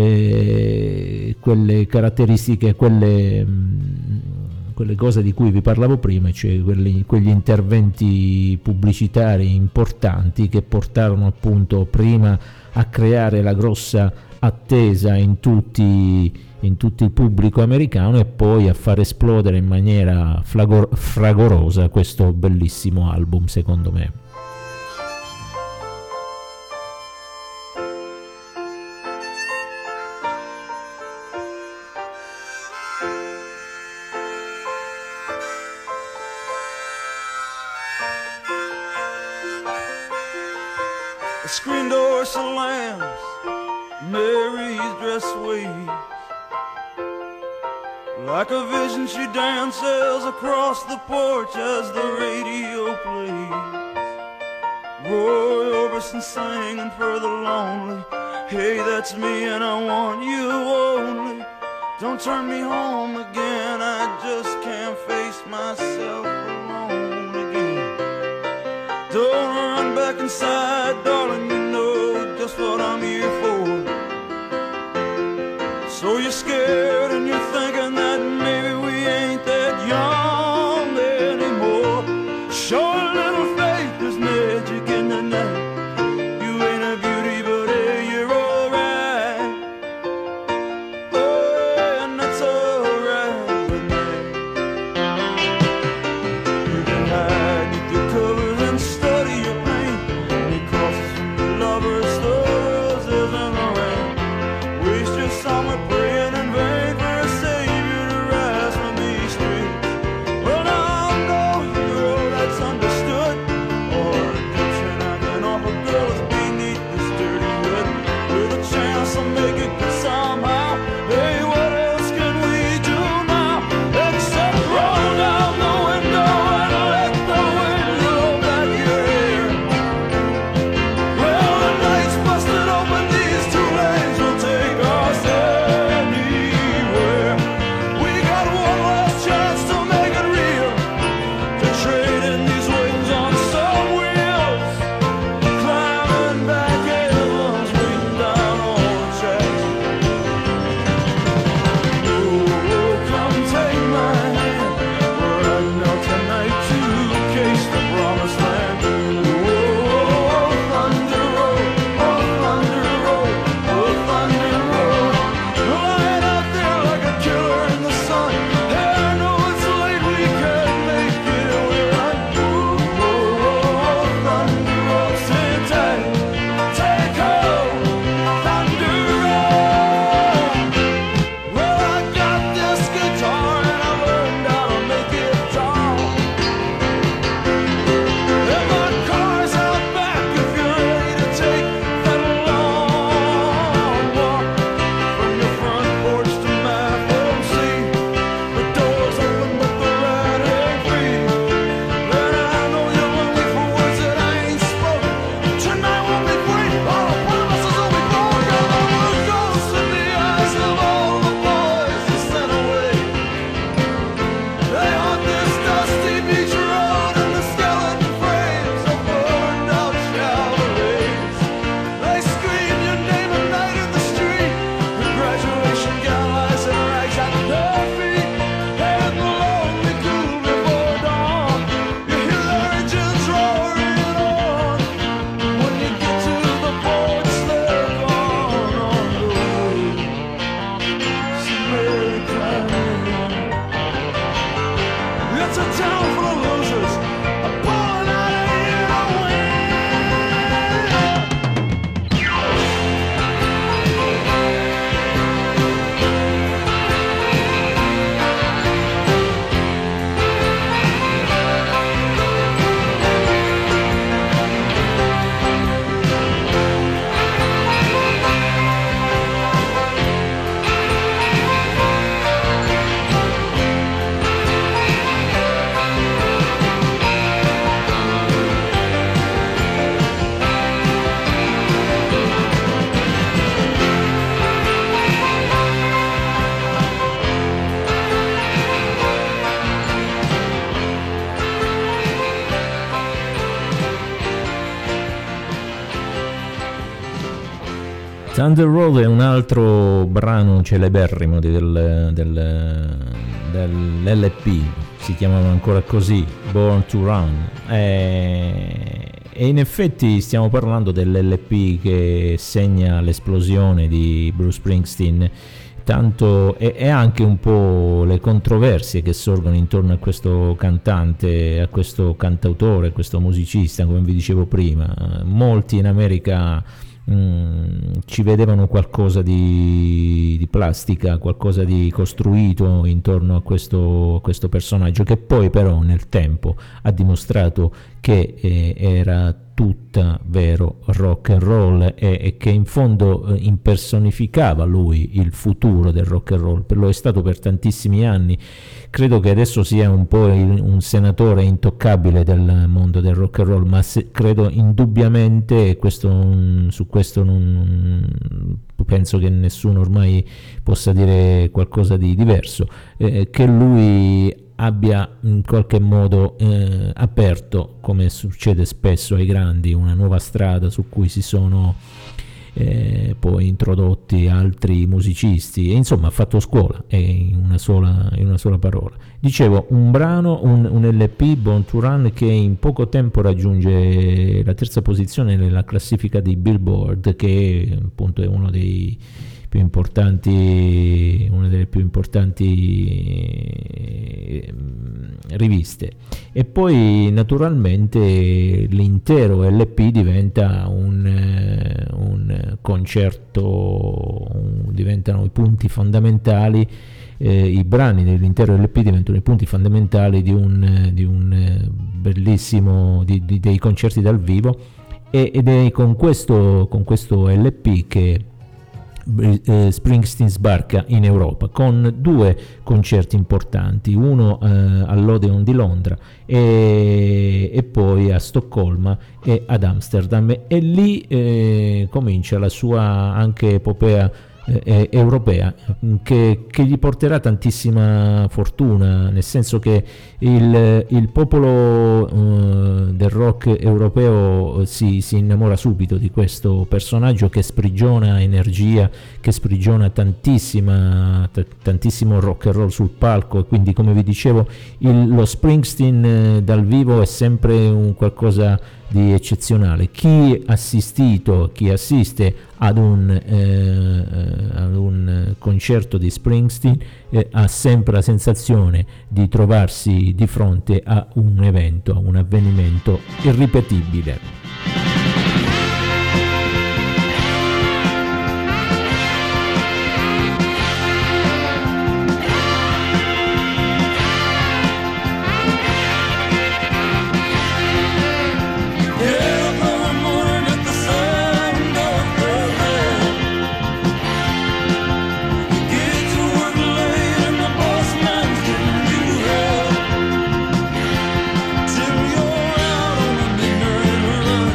caratteristiche, quelle cose di cui vi parlavo prima, cioè quegli interventi pubblicitari importanti che portarono appunto prima a creare la grossa attesa in tutto il pubblico americano e poi a far esplodere in maniera fragorosa questo bellissimo album, secondo me. The screen door slams, Mary's dress waves. Like a vision she dances across the porch as the radio plays. Roy Orbison singing for the lonely. Hey, that's me and I want you only. Don't turn me home again, I just can't face myself alone again. Don't run back inside, darling, you know just what I'm here for. So you're scared and you're thinking that maybe we ain't that young anymore. Show a little faith, there's magic in the night. You ain't a beauty, but hey, you're alright. Oh, and that's alright with me. It's a town full of losers. I'm born out of here to win. Thunder Road è un altro brano celeberrimo dell'LP, si chiamava ancora così, Born to Run, e in effetti stiamo parlando dell'LP che segna l'esplosione di Bruce Springsteen, tanto e anche un po' le controversie che sorgono intorno a questo cantante, a questo cantautore, a questo musicista, come vi dicevo prima. Molti in America ci vedevano qualcosa di plastica, qualcosa di costruito intorno a questo personaggio, che poi però nel tempo ha dimostrato che era tutta vero rock and roll e che in fondo impersonificava lui il futuro del rock and roll. Lo è stato per tantissimi anni. Credo che adesso sia un po' un senatore intoccabile del mondo del rock and roll, ma credo indubbiamente, su questo non penso che nessuno ormai possa dire qualcosa di diverso, che lui abbia in qualche modo aperto, come succede spesso ai grandi, una nuova strada su cui si sono poi introdotti altri musicisti, e insomma ha fatto scuola, in una sola parola. Dicevo, un brano, un LP, Born to Run, che in poco tempo raggiunge la terza posizione nella classifica di Billboard, che appunto è una delle più importanti riviste. E poi naturalmente l'intero LP diventa un concerto, diventano i punti fondamentali, i brani dell'intero LP diventano i punti fondamentali di un bellissimo dei concerti dal vivo, ed è con questo LP che Springsteen sbarca in Europa con due concerti importanti, uno all'Odeon di Londra e poi a Stoccolma e ad Amsterdam, e lì comincia la sua anche epopea europea, che gli porterà tantissima fortuna, nel senso che il popolo del rock europeo si innamora subito di questo personaggio che sprigiona energia, che sprigiona tantissimo rock and roll sul palco. E quindi, come vi dicevo, lo Springsteen dal vivo è sempre un qualcosa di eccezionale. Chi assiste ad un concerto di Springsteen ha sempre la sensazione di trovarsi di fronte a un avvenimento irripetibile. Till you're out on the midnight run.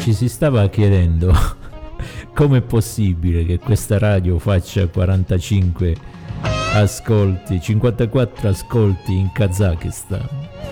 ci si stava chiedendo come è possibile che questa radio faccia 45 ascolti, 54 ascolti in Kazakistan.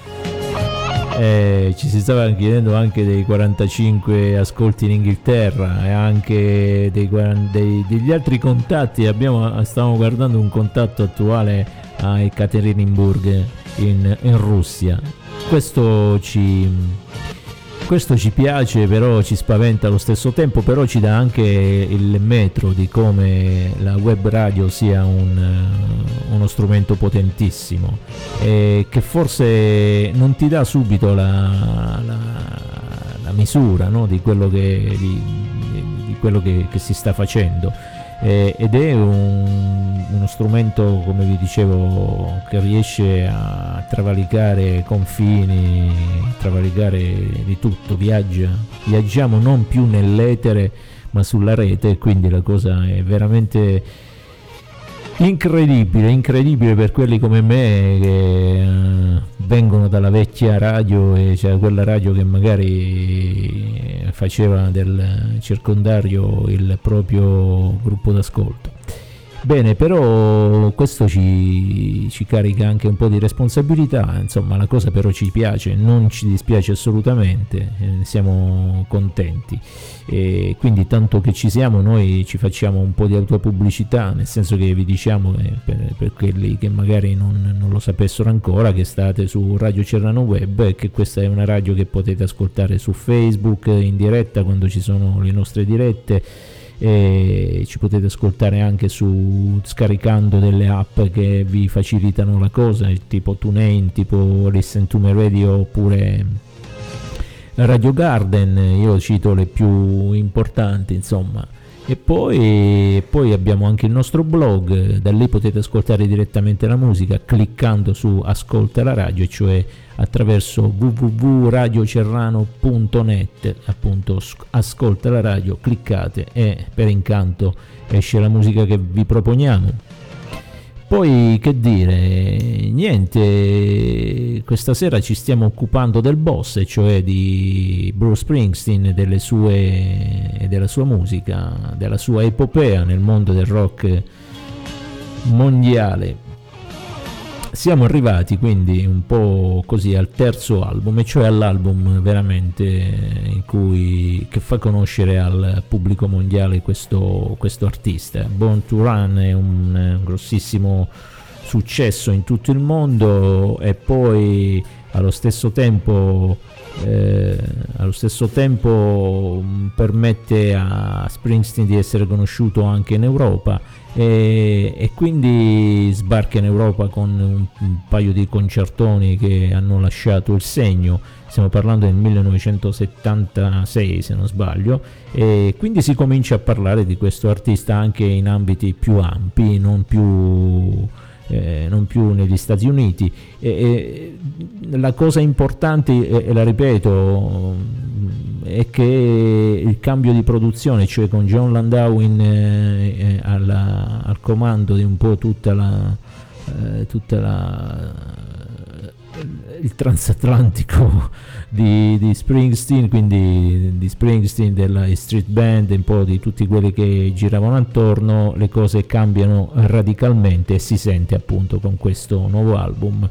Ci si stava chiedendo anche dei 45 ascolti in Inghilterra e anche degli altri contatti. Stavamo guardando un contatto attuale a Ekaterinburg in Russia. Questo ci piace, però ci spaventa allo stesso tempo, però ci dà anche il metro di come la web radio sia uno strumento potentissimo e che forse non ti dà subito la misura, no, di quello che si sta facendo, ed è uno strumento, come vi dicevo, che riesce a travalicare confini, travalicare di tutto. Viaggiamo non più nell'etere ma sulla rete, quindi la cosa è veramente incredibile per quelli come me che vengono dalla vecchia radio, e cioè quella radio che magari faceva del circondario il proprio gruppo d'ascolto. Bene, però questo ci carica anche un po' di responsabilità, insomma la cosa però ci piace, non ci dispiace assolutamente, siamo contenti, e quindi tanto che ci siamo noi ci facciamo un po' di autopubblicità, nel senso che vi diciamo, per quelli che magari non lo sapessero ancora, che state su Radio Cerrano Web e che questa è una radio che potete ascoltare su Facebook in diretta quando ci sono le nostre dirette, e ci potete ascoltare anche scaricando delle app che vi facilitano la cosa, tipo TuneIn, tipo Listen to Me Radio, oppure Radio Garden. Io cito le più importanti, insomma. E poi abbiamo anche il nostro blog, da lì potete ascoltare direttamente la musica cliccando su Ascolta la radio, cioè attraverso www.radiocerrano.net, appunto ascolta la radio, cliccate e per incanto esce la musica che vi proponiamo. Poi che dire, niente, questa sera ci stiamo occupando del boss, cioè di Bruce Springsteen e della sua musica, della sua epopea nel mondo del rock mondiale. Siamo arrivati quindi un po' così al terzo album, e cioè all'album veramente che fa conoscere al pubblico mondiale questo artista. Born to Run è un grossissimo successo in tutto il mondo, e poi allo stesso tempo permette a Springsteen di essere conosciuto anche in Europa, e quindi sbarca in Europa con un paio di concertoni che hanno lasciato il segno. Stiamo parlando del 1976 se non sbaglio, e quindi si comincia a parlare di questo artista anche in ambiti più ampi, non più negli Stati Uniti. La cosa importante, e la ripeto, è che il cambio di produzione, cioè con John Landau al comando di un po' il transatlantico di Springsteen, quindi di Springsteen, della Street Band, un po' di tutti quelli che giravano attorno, le cose cambiano radicalmente e si sente appunto con questo nuovo album,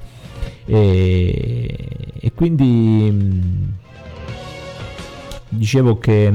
e quindi dicevo che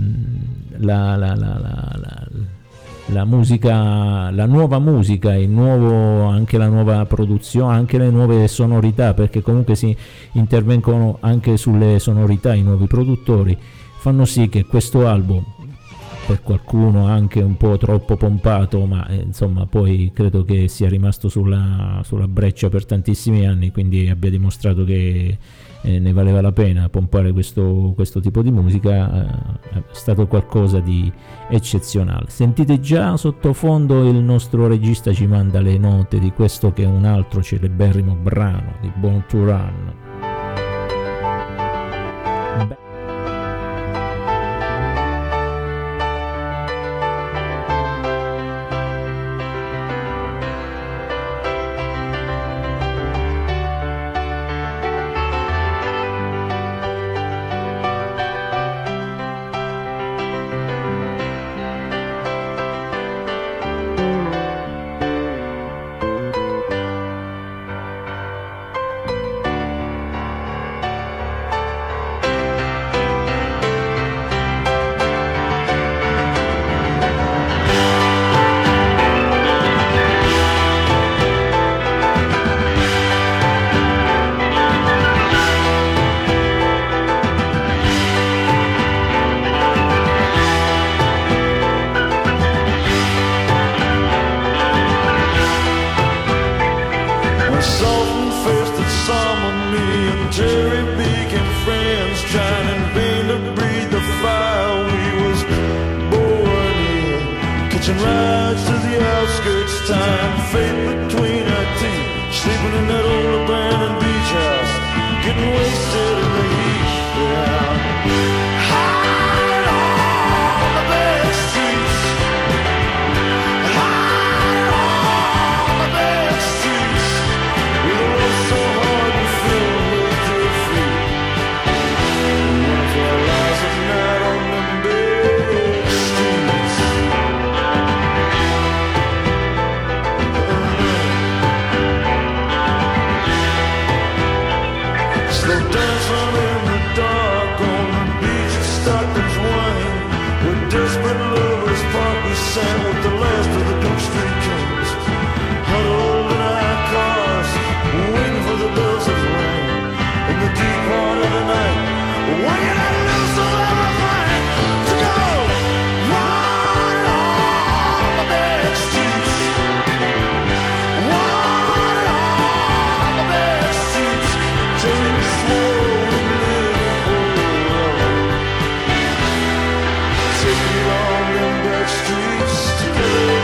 la musica, la nuova musica, anche la nuova produzione, anche le nuove sonorità, perché comunque si intervengono anche sulle sonorità i nuovi produttori, fanno sì che questo album, per qualcuno anche un po' troppo pompato, ma insomma poi credo che sia rimasto sulla breccia per tantissimi anni, quindi abbia dimostrato che ne valeva la pena pompare questo tipo di musica, è stato qualcosa di eccezionale. Sentite già sottofondo il nostro regista ci manda le note di questo che è un altro celeberrimo brano di Born to Run. Mama, me and Terry became friends, trying in vain to breathe the fire we was born in. Catching rides to the outskirts, tying fate between our teeth, sleeping in that old abandoned beach house, getting wasted in the heat. Yeah. High on the back streets, high on the back streets, with a love so hard you feel with your feet. One for our lives at night on them back streets. Slow dancing in the dark on the beach at Stockton's Wine, where desperate lovers part with sand with the last of the Duke Street Kings, huddled in our cars, waiting for the bells to ring in the deep heart of the night. When you let loose of everything to go right on the back streets, right on the back streets, take it slow and live forever. Take it on them back streets together.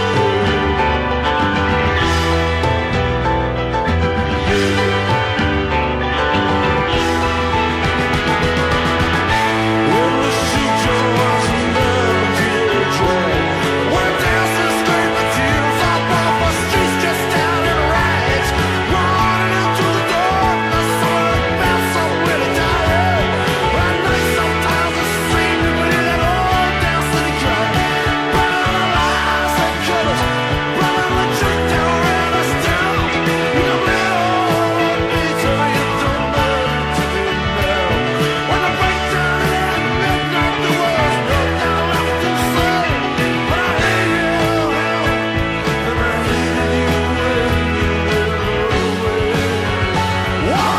When the shoot your arms and down to your track, when dancing scream the tears up off the streets just down in rags, running into the darkness, someone that felt so really tired. At night sometimes it seemed to be that old dancing crowd, burning the lies and colors, running the drink down, ran us down. You can let all of me till you don't matter to me now. When the breakdown hit midnight, there was nothing left to say. But I hated you, and I hated you when you went away. Whoa,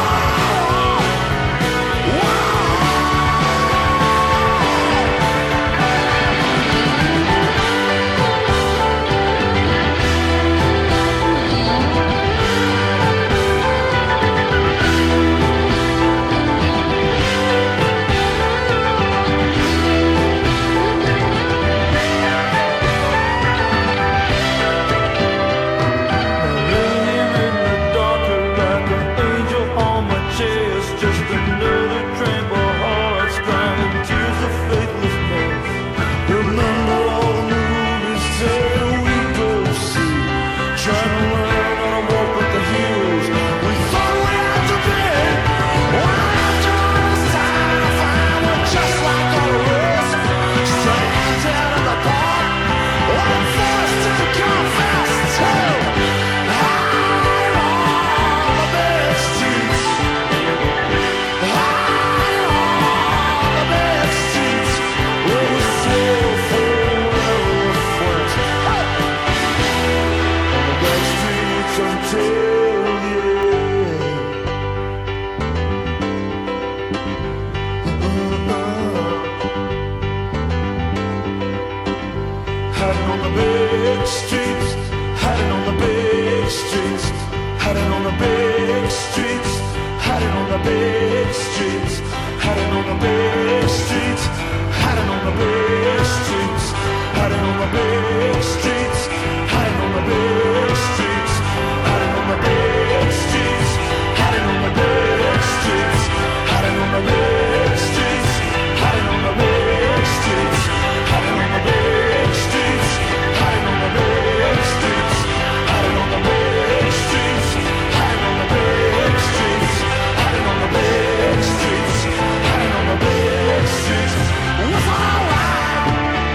hiding on the big streets, hiding on the big streets, hiding on the big streets, hiding on the big streets, hiding on the big streets, hiding on the big streets, hiding on the big streets, hiding on the big streets, hiding on the big streets, hiding on the big streets, hiding on the big streets, hiding on the big streets, hiding on the big streets, hiding on the big streets, hiding on the big streets, hiding on the big streets, hiding on the big streets, hiding on the big streets. What's alright?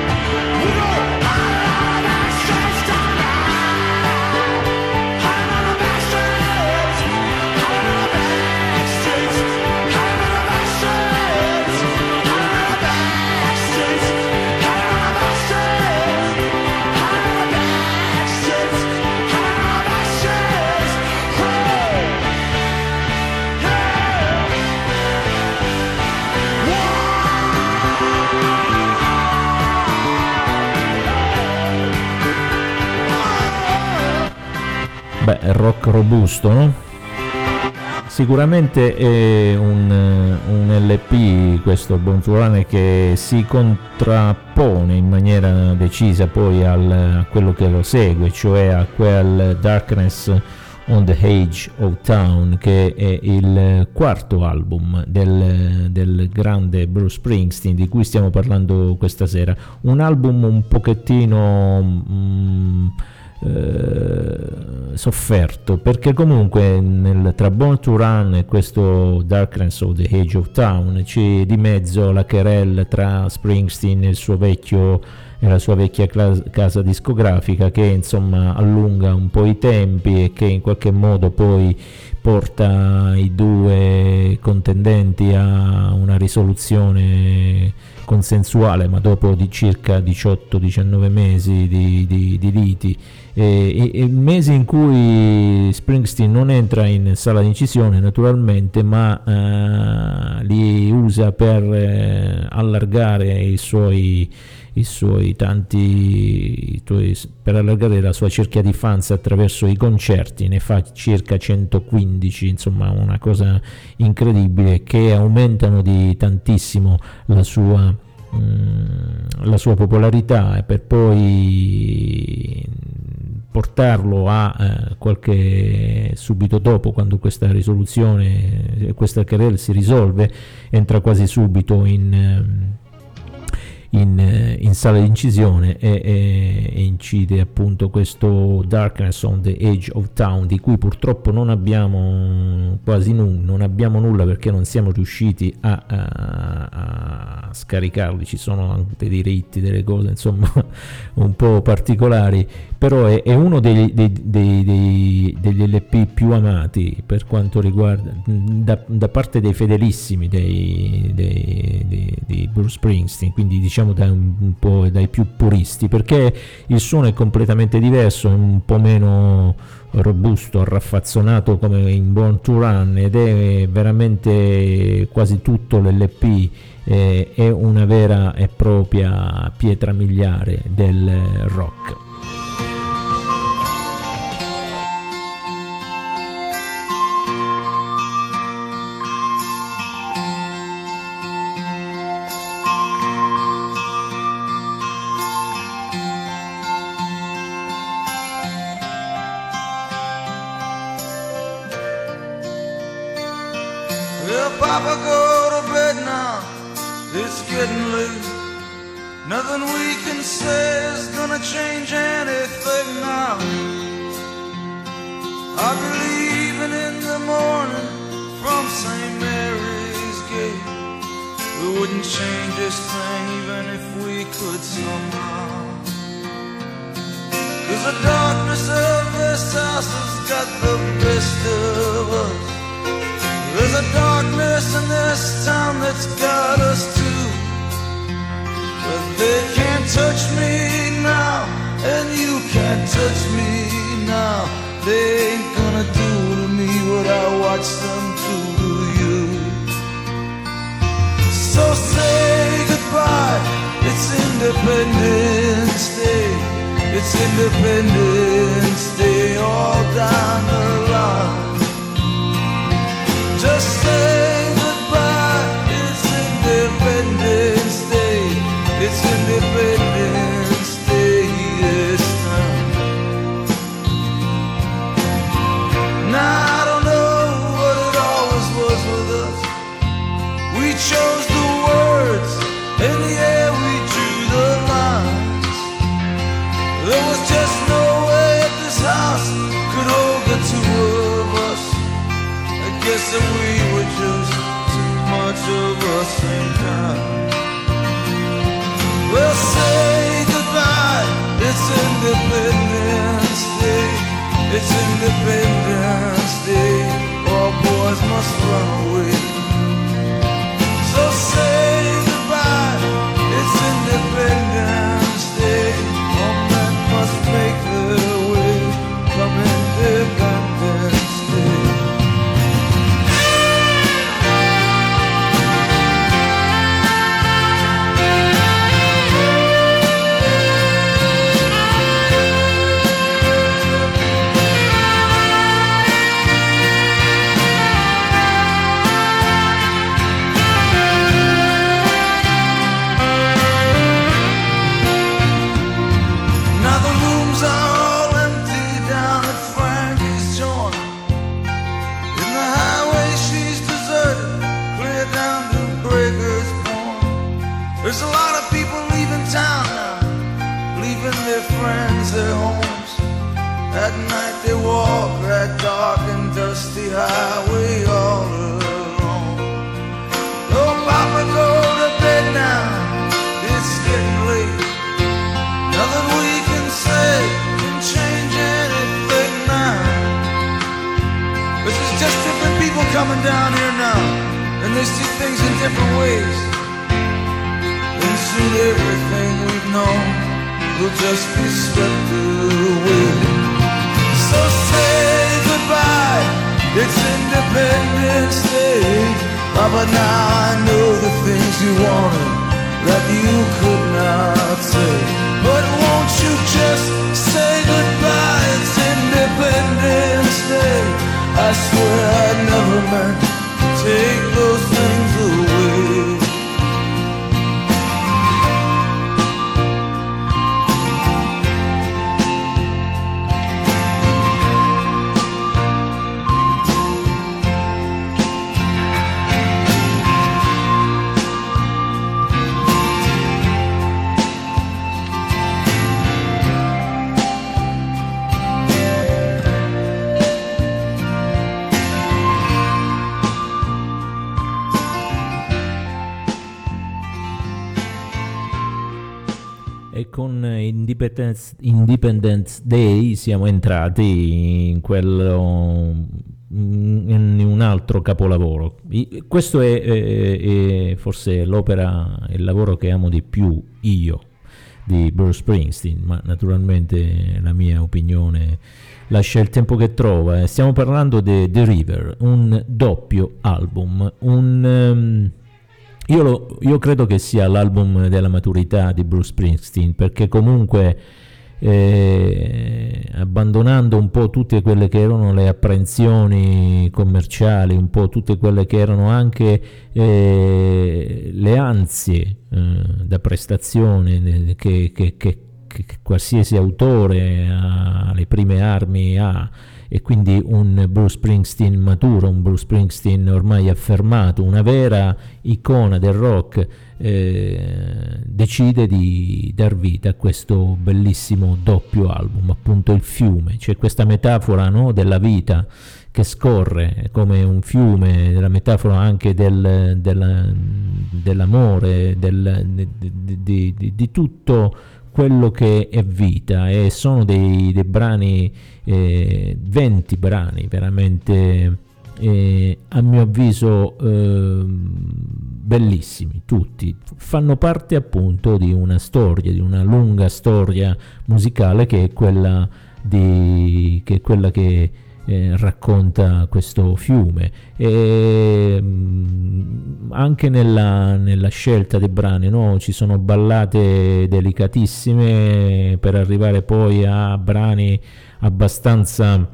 We go hiding on the back streets tonight. Hiding on the back streets, hiding on the back streets, hiding on the back streets, hiding on the back streets, hiding on the back streets, hiding on the back streets, hiding on the back streets. Hey, Beh, è rock robusto, no? sicuramente è un LP, questo Born to Run, che si contrappone in maniera decisa poi a quello che lo segue, cioè a quel Darkness on the Edge of Town, che è il quarto album del grande Bruce Springsteen, di cui stiamo parlando questa sera. Un album un pochettino sofferto, perché comunque tra Born to Run e questo Darkness of the Edge of Town c'è di mezzo la querella tra Springsteen e il suo vecchio e la sua vecchia casa discografica, che insomma allunga un po' i tempi e che in qualche modo poi porta i due contendenti a una risoluzione consensuale, ma dopo di circa 18-19 mesi di liti, e mesi in cui Springsteen non entra in sala di incisione naturalmente, ma li usa per allargare per allargare la sua cerchia di fans attraverso i concerti. Ne fa circa 115, insomma una cosa incredibile, che aumentano di tantissimo la sua popolarità, per poi portarlo a subito dopo, quando questa risoluzione, questa querela si risolve, entra quasi subito in sala di incisione e incide appunto questo Darkness on the Edge of Town, di cui purtroppo non abbiamo non abbiamo nulla, perché non siamo riusciti a scaricarli. Ci sono anche dei diritti, delle cose insomma un po' particolari, però è uno degli LP più amati per quanto riguarda da parte dei fedelissimi di Bruce Springsteen, quindi diciamo un po' dai più puristi, perché il suono è completamente diverso, è un po' meno robusto, raffazzonato come in Born to Run, ed è veramente quasi tutto l'LP è una vera e propria pietra miliare del rock. Papa, go to bed now, it's getting late. Nothing we can say is gonna change anything now. I'll be leaving in the morning from St. Mary's Gate. We wouldn't change this thing even if we could somehow. 'Cause the darkness of this house has got the best of us. There's a darkness in this town that's got us too. But they can't touch me now, and you can't touch me now. They ain't gonna do to me what I watched them do to you. So say goodbye, it's Independence Day. It's Independence Day all down the line. Just say goodbye, it's Independence Day. It's Independence Day this time. Now I don't know what it always was with us. We chose the words, and yeah, we drew the lines. There was just no way this house could hold the two of us. I guess that we were just too much of the same kind. Well, say goodbye, it's Independence Day. It's Independence Day, all boys must run away. So say goodbye, it's Independence Day. All men must make their way from Independence Day. highway all alone. Oh, Papa, go to bed now, it's getting late. Nothing we can say can change anything now. This is just different people coming down here now, and they see things in different ways. And soon everything we've known will just be swept away. So say goodbye, it's Independence Day. Papa, now I know the things you wanted that you could not say. But won't you just say goodbye, it's Independence Day. I swear I never meant to take those things away. E con Independence Day siamo entrati in un altro capolavoro. Questo è forse l'opera, il lavoro che amo di più io di Bruce Springsteen, ma naturalmente la mia opinione lascia il tempo che trova. Stiamo parlando di The River, un doppio album, io credo che sia l'album della maturità di Bruce Springsteen, perché comunque abbandonando un po' tutte quelle che erano le apprensioni commerciali, un po' tutte quelle che erano anche le ansie da prestazione che qualsiasi autore alle prime armi ha, e quindi un Bruce Springsteen maturo, un Bruce Springsteen ormai affermato, una vera icona del rock, decide di dar vita a questo bellissimo doppio album, appunto Il fiume. C'è questa metafora, no, della vita che scorre come un fiume, la metafora anche dell'amore, di tutto quello che è vita, e sono dei brani, 20 brani veramente, a mio avviso bellissimi, tutti fanno parte appunto di una storia, di una lunga storia musicale che è quella che racconta questo fiume. E anche nella scelta dei brani, no? Ci sono ballate delicatissime per arrivare poi a brani abbastanza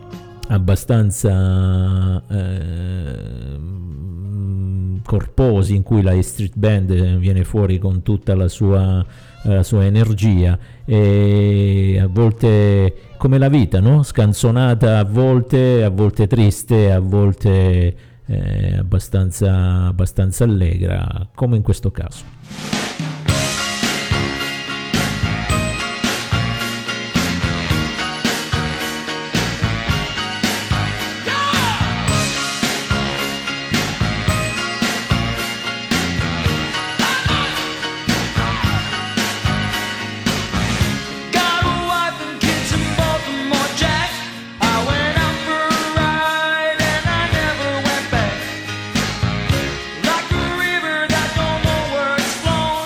corposi, in cui la Street Band viene fuori con tutta la sua energia, e a volte come la vita, no? Scanzonata, a volte triste, a volte abbastanza allegra, come in questo caso. Like a river that don't know where it's flown.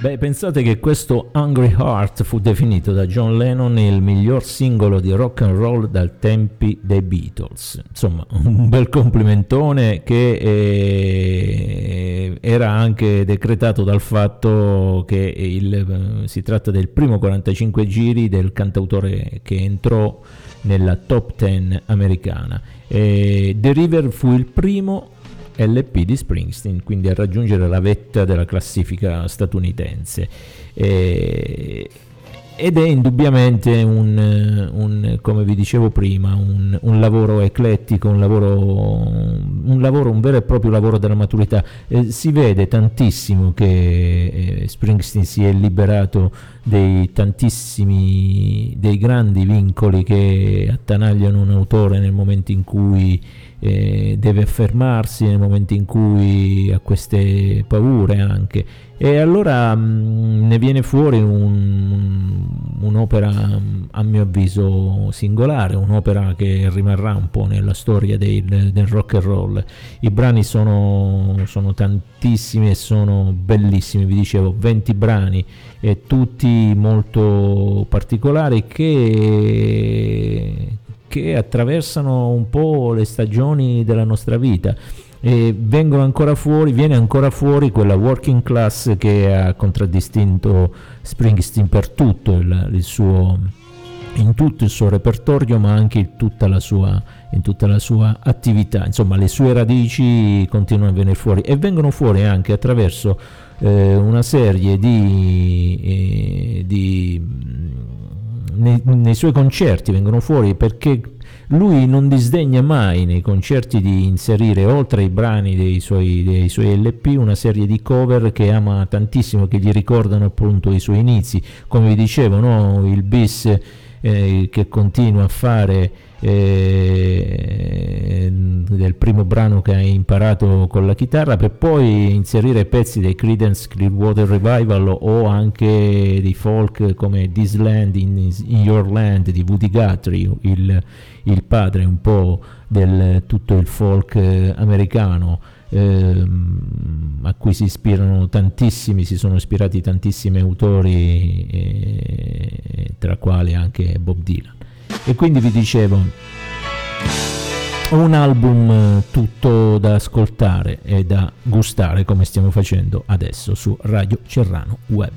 Beh, pensate che questo Hungry Heart fu definito da John Lennon il miglior singolo di rock and roll dal tempi dei Beatles. Insomma, un bel complimentone che era anche decretato dal fatto che si tratta del primo 45 giri del cantautore che entrò nella top 10 americana. The River fu il primo LP di Springsteen, quindi a raggiungere la vetta della classifica statunitense, ed è indubbiamente come vi dicevo prima, un lavoro eclettico, un vero e proprio lavoro della maturità. Si vede tantissimo che Springsteen si è liberato dei grandi vincoli che attanagliano un autore nel momento in cui deve affermarsi, nel momento in cui ha queste paure anche, e allora ne viene fuori un'opera a mio avviso singolare, un'opera che rimarrà un po' nella storia del rock and roll. I brani sono tantissimi e sono bellissimi, vi dicevo, 20 brani e tutti molto particolari che attraversano un po' le stagioni della nostra vita, e viene ancora fuori quella working class che ha contraddistinto Springsteen per tutto in tutto il suo repertorio, ma anche in tutta la sua attività. Insomma, le sue radici continuano a venire fuori, e vengono fuori anche attraverso una serie nei suoi concerti, vengono fuori perché lui non disdegna mai nei concerti di inserire, oltre ai brani dei suoi LP, una serie di cover che ama tantissimo, che gli ricordano appunto i suoi inizi, come vi dicevo, no? Il bis che continua a fare del primo brano che ha imparato con la chitarra, per poi inserire pezzi dei Creedence Clearwater Revival o anche di folk come This Land in Your Land di Woody Guthrie, il padre un po' del tutto il folk americano, a cui si sono ispirati tantissimi autori, tra quali anche Bob Dylan. E quindi vi dicevo, un album tutto da ascoltare e da gustare, come stiamo facendo adesso su Radio Cerrano Web.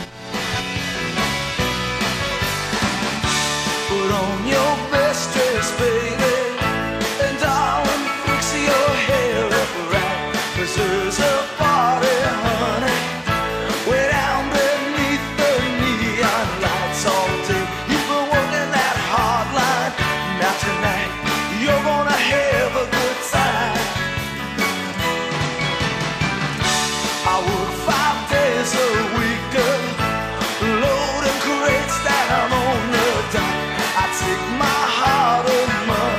Put on your best dress, baby, and darling, fix your hair up right, 'cause there's a party, honey, way down beneath the neon lights all day. You've been working that hard line, now tonight you're gonna have a good time. I work 5 days a week, girl, loading crates down on the dock. I take my heart and money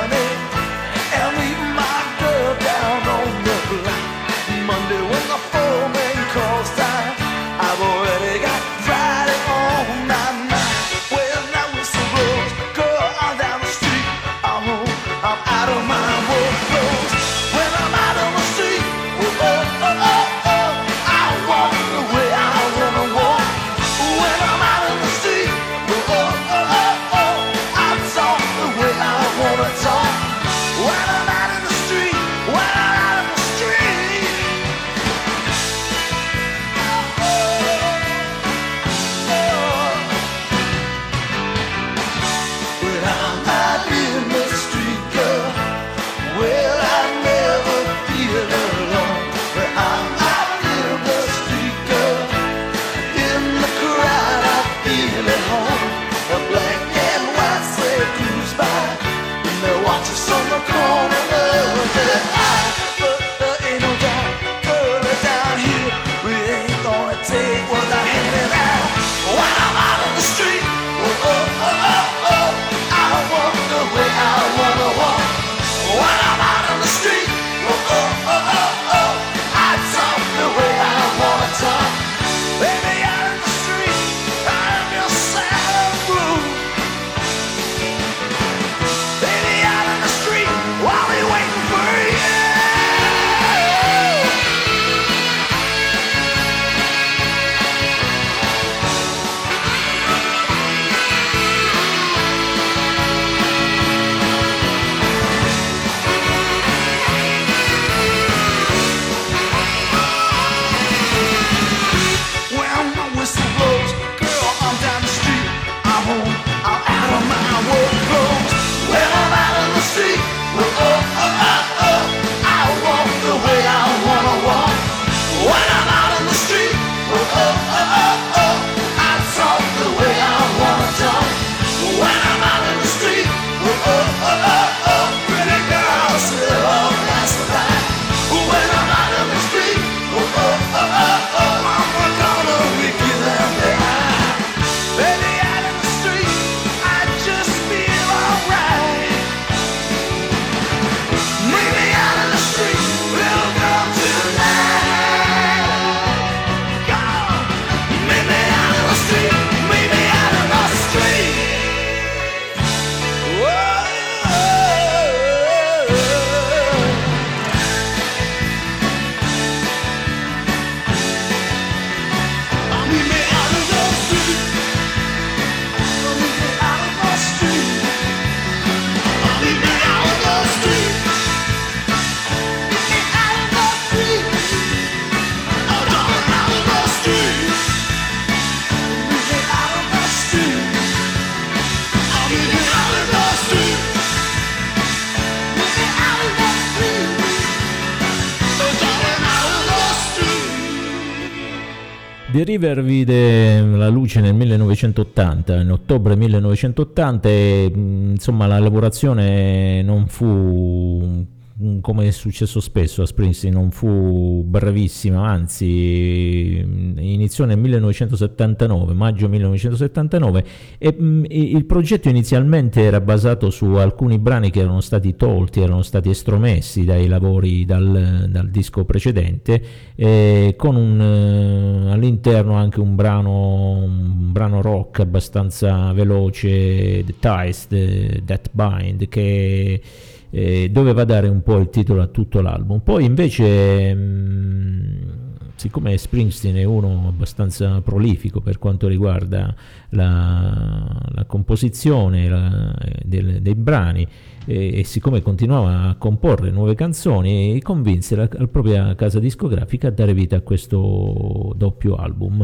The River vide la luce nel 1980, in ottobre 1980, e insomma la lavorazione non fu, come è successo spesso a Springsteen, non fu brevissima, anzi iniziò nel 1979, maggio 1979, e il progetto inizialmente era basato su alcuni brani che erano stati tolti, erano stati estromessi dai lavori dal disco precedente, con all'interno anche un brano rock abbastanza veloce, The Ties, That Bind, che doveva dare un po' il titolo a tutto l'album. Poi invece, siccome Springsteen è uno abbastanza prolifico per quanto riguarda la composizione dei brani, e siccome continuava a comporre nuove canzoni, convinse la propria casa discografica a dare vita a questo doppio album.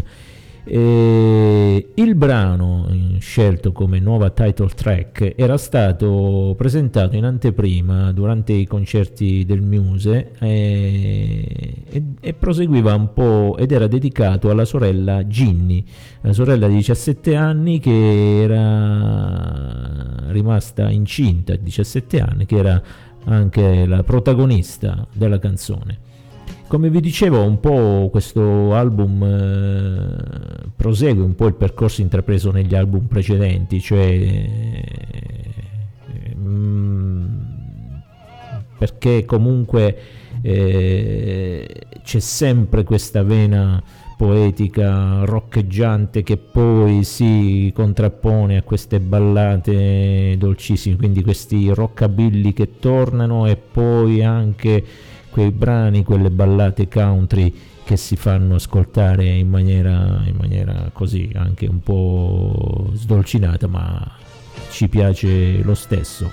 Il brano scelto come nuova title track era stato presentato in anteprima durante i concerti del Muse, e proseguiva un po', ed era dedicato alla sorella Ginny, la sorella di 17 anni che era rimasta incinta a 17 anni, che era anche la protagonista della canzone. Come vi dicevo, un po' questo album prosegue un po' il percorso intrapreso negli album precedenti, cioè perché comunque c'è sempre questa vena poetica roccheggiante che poi si contrappone a queste ballate dolcissime, quindi questi rockabilly che tornano, e poi anche quei brani, quelle ballate country che si fanno ascoltare in maniera così anche un po' sdolcinata, ma ci piace lo stesso.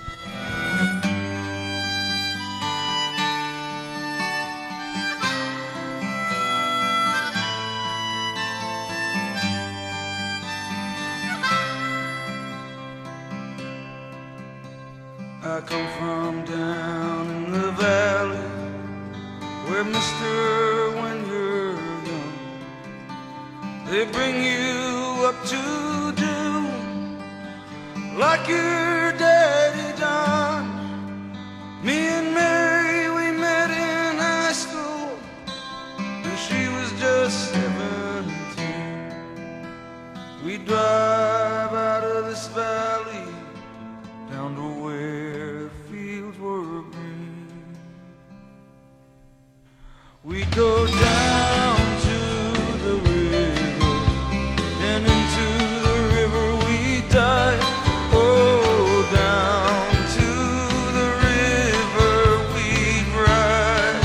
I come from down in the valley, where mister, when you're young, they bring you up to do like your daddy done. Me and Mary, we met in high school, and she was just 17. We drive out of this valley down to where fields were green. We go down to the river, and into the river we dive. Oh, down to the river we ride.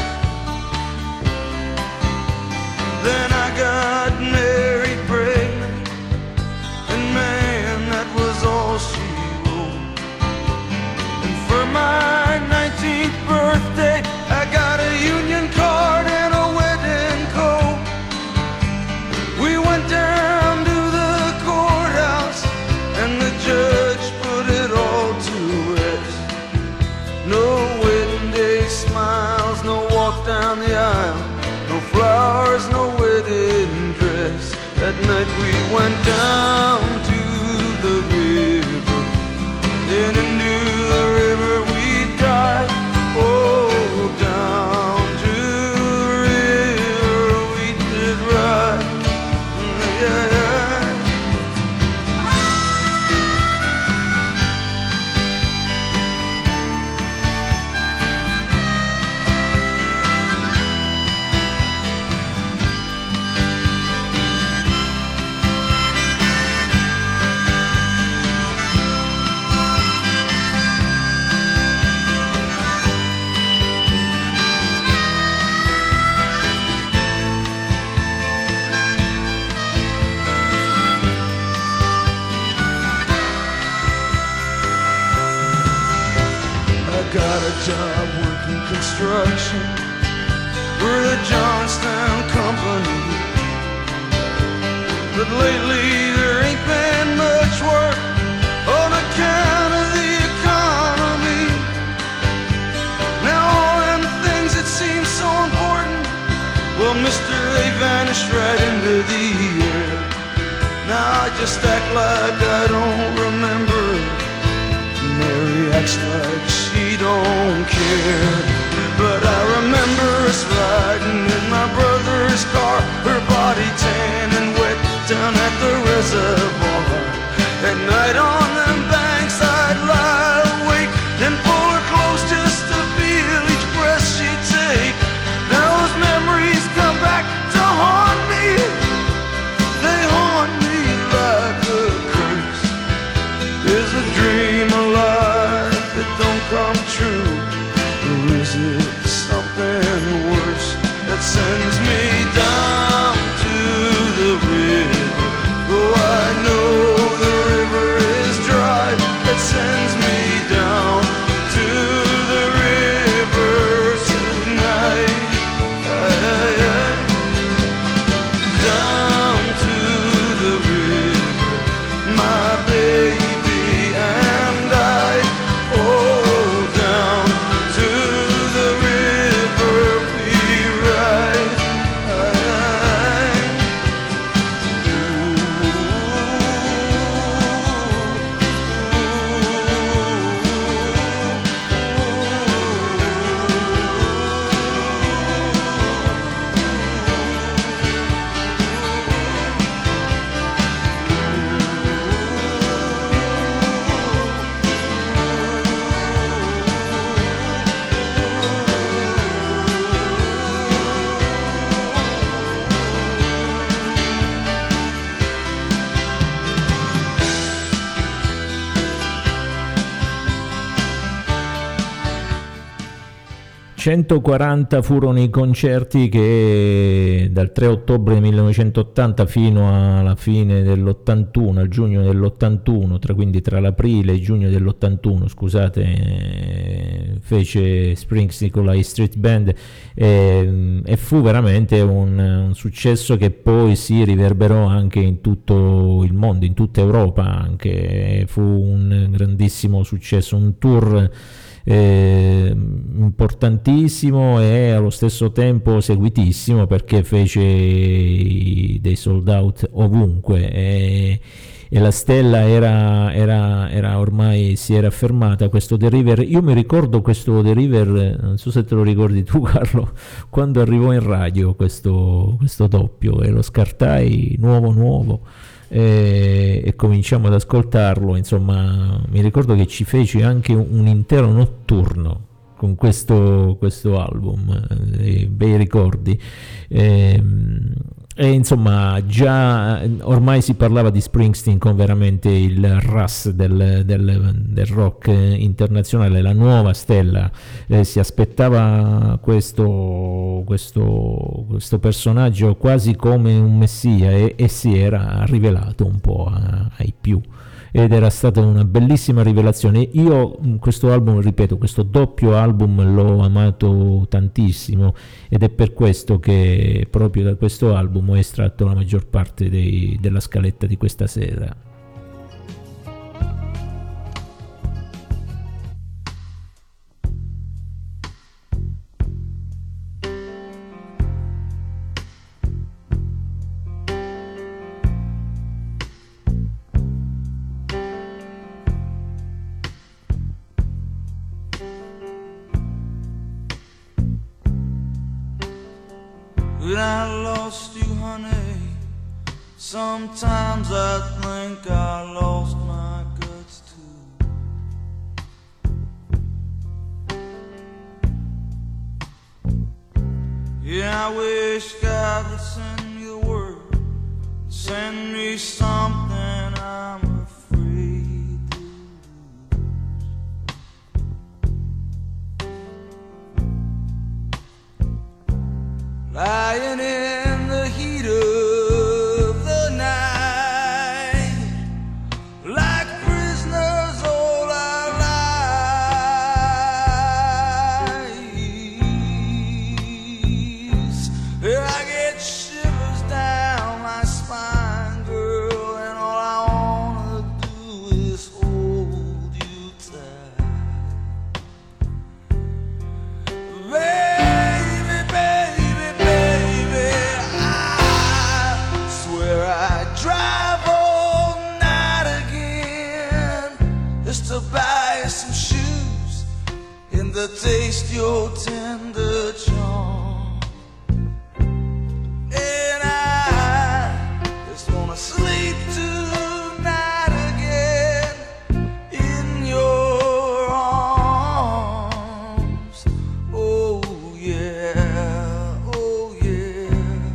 Then I got married pregnant, and man, that was all she wrote. And for my 19th birthday, I got a union card and a wedding coat. We went down to the courthouse, and the judge put it all to rest. No wedding day smiles, no walk down the aisle, no flowers, no wedding dress. That night we went down to the river, then into the river we dive. Oh, down to the river we did ride. Yeah, yeah. I got a job working construction for the Johnstown Company, but lately there ain't been much work on account of the economy. Now all them things that seem so important, well, mister, they vanished right into the just act like I don't remember. Mary acts like she don't care. But I remember us riding in my brother's car, her body tan and wet down at the reservoir. At night on them banks I'd lie awake and pull her close just to feel each breath she'd take. Now those memories come back to haunt me. They haunt me like a curse. Is a dream alive that don't come true? Or is it something worse that sends me down to the river? Oh, I know the river is dry. That sends me down to the river tonight. Down to the river, my baby and I. Oh, down to the river we ride. ...140 furono i concerti che dal 3 ottobre 1980 fino alla fine dell'81, al giugno dell'81, quindi tra l'aprile e il giugno dell'81, scusate, fece Springsteen con la E Street Band, e fu veramente un successo che poi si riverberò anche in tutto il mondo, in tutta Europa anche. Fu un grandissimo successo, un tour importantissimo e allo stesso tempo seguitissimo, perché fece dei sold out ovunque e la stella era ormai, si era affermata. Questo The River, io mi ricordo questo The River, non so se te lo ricordi tu Carlo, quando arrivò in radio questo doppio, e lo scartai nuovo e cominciamo ad ascoltarlo. Insomma, mi ricordo che ci feci anche un intero notturno con questo album, bei ricordi. E insomma, già ormai si parlava di Springsteen con veramente il Russ del rock internazionale, la nuova stella. Si aspettava questo personaggio quasi come un messia, e si era rivelato un po' ai più, ed era stata una bellissima rivelazione. Io questo album, ripeto, questo doppio album l'ho amato tantissimo, ed è per questo che proprio da questo album ho estratto la maggior parte della scaletta di questa sera. When I lost you, honey, sometimes I think I lost my guts too. Yeah, I wish God would send me a word, send me something I'm afraid to lose. Lying in the heat of the night, like prisoners all our lives. I get shivers down my spine, girl, and all I wanna do is hold you tight. Baby, baby, baby, to taste your tender charm. And I just wanna sleep tonight again in your arms. Oh yeah, oh yeah.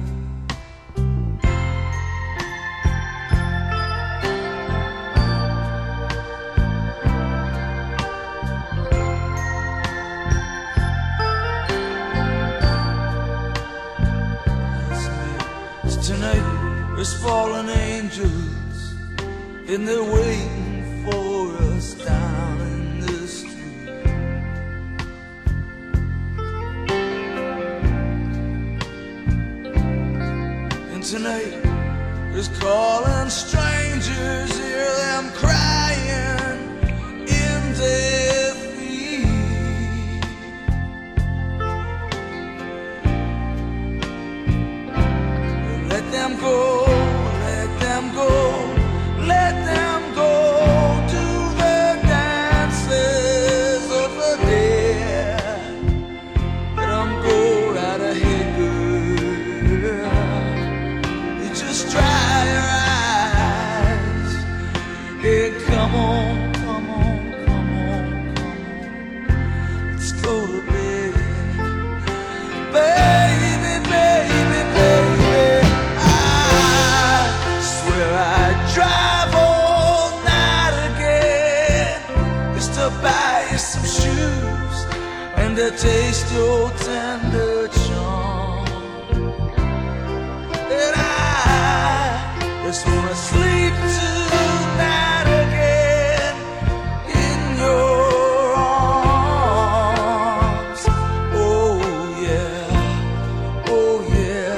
Tonight there's fallen angels and they're waiting for us down in the street. And tonight there's calling strangers, hear them crying in their feet. Let them go, let them go, let them go to the dances of the dead. Let them go right ahead, girl. You just dry your eyes. Hey, come on, come on, come on, come on. Let's go to bed. Baby, baby, baby, I swear I'd drive all night again just to buy you some shoes and to taste your tender charm. And I just wanna sleep tonight again in your arms. Oh yeah, oh yeah.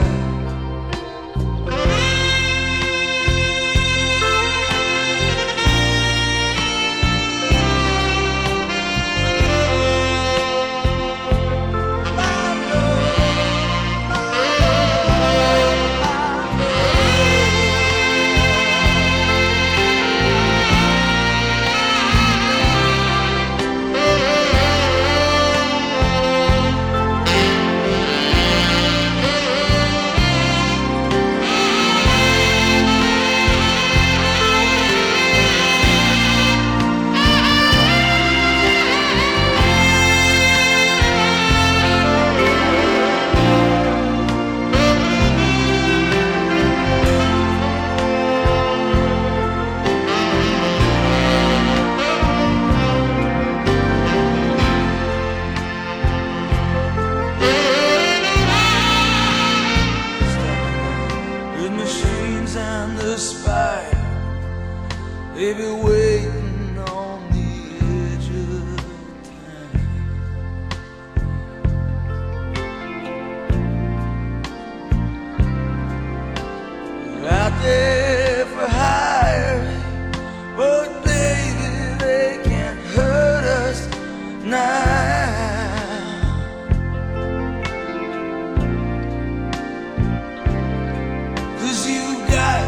The machines and the spy, they be waiting on the edge of time. They're out there for hire, but baby, they can't hurt us now. Cause you've got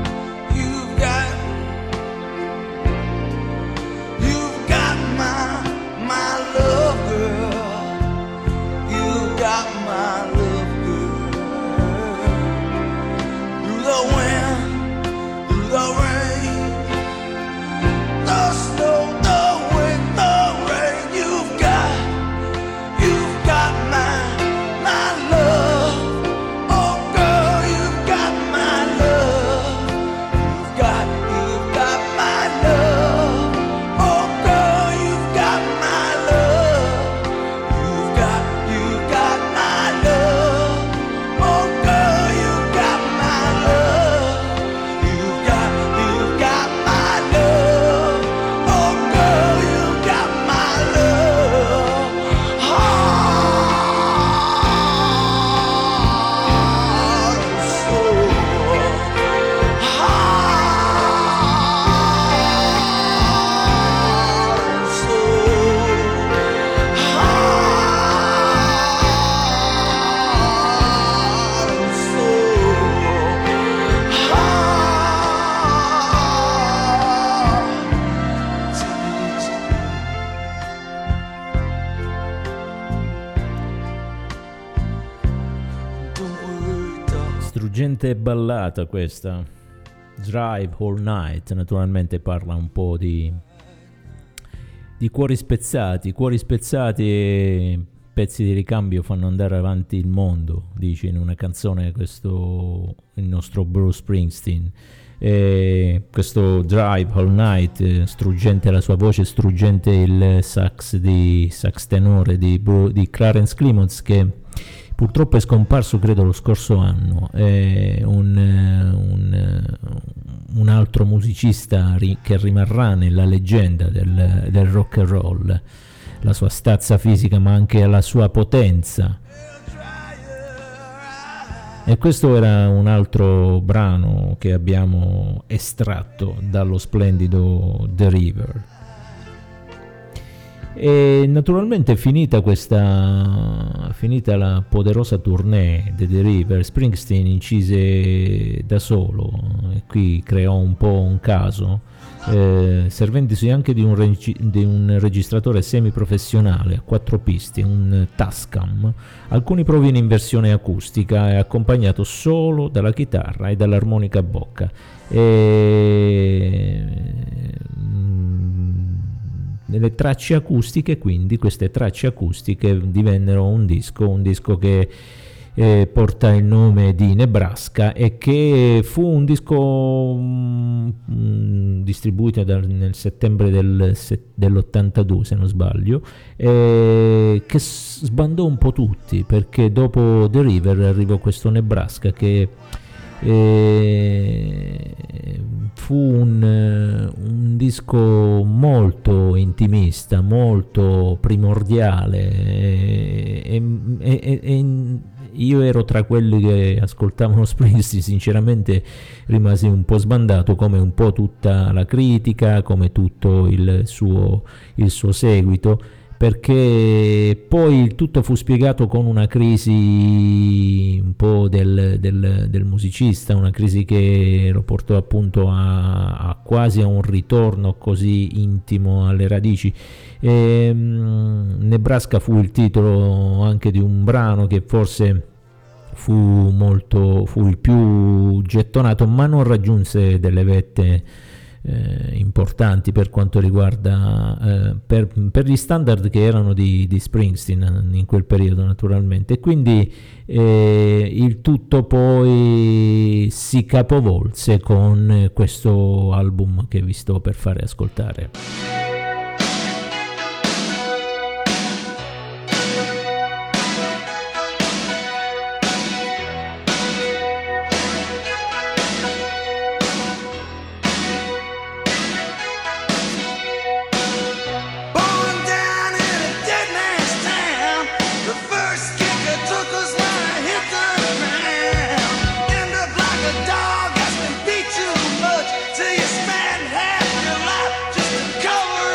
my love, girl. You've got my love, girl. Through the wind Struggente ballata questa, Drive All Night, naturalmente parla un po' di cuori spezzati e pezzi di ricambio fanno andare avanti il mondo, dice in una canzone il nostro Bruce Springsteen. Questo Drive All Night, struggente la sua voce, struggente il sax tenore di Clarence Clemons, che purtroppo è scomparso credo lo scorso anno. È un altro musicista che rimarrà nella leggenda del rock and roll, la sua stazza fisica ma anche la sua potenza. E questo era un altro brano che abbiamo estratto dallo splendido The River. E naturalmente finita la poderosa tournée di The River, Springsteen incise da solo, e qui creò un po' un caso, servendosi anche di un registratore semiprofessionale a 4 piste, un Tascam. Alcuni proviene in versione acustica e accompagnato solo dalla chitarra e dall'armonica a bocca. Nelle tracce acustiche, quindi queste tracce acustiche divennero un disco che porta il nome di Nebraska, e che fu un disco distribuito nel settembre dell'82 se non sbaglio, che sbandò un po' tutti, perché dopo The River arrivò questo Nebraska che fu un disco molto intimista, molto primordiale, e io ero tra quelli che ascoltavano Springsteen, sinceramente rimasi un po' sbandato, come un po' tutta la critica, come tutto il suo seguito, perché poi il tutto fu spiegato con una crisi un po' del musicista, una crisi che lo portò appunto a quasi a un ritorno così intimo alle radici. Nebraska fu il titolo anche di un brano che forse fu il più gettonato, ma non raggiunse delle vette importanti per quanto riguarda per gli standard che erano di Springsteen in quel periodo, naturalmente, e quindi il tutto poi si capovolse con questo album che vi sto per fare ascoltare. Cover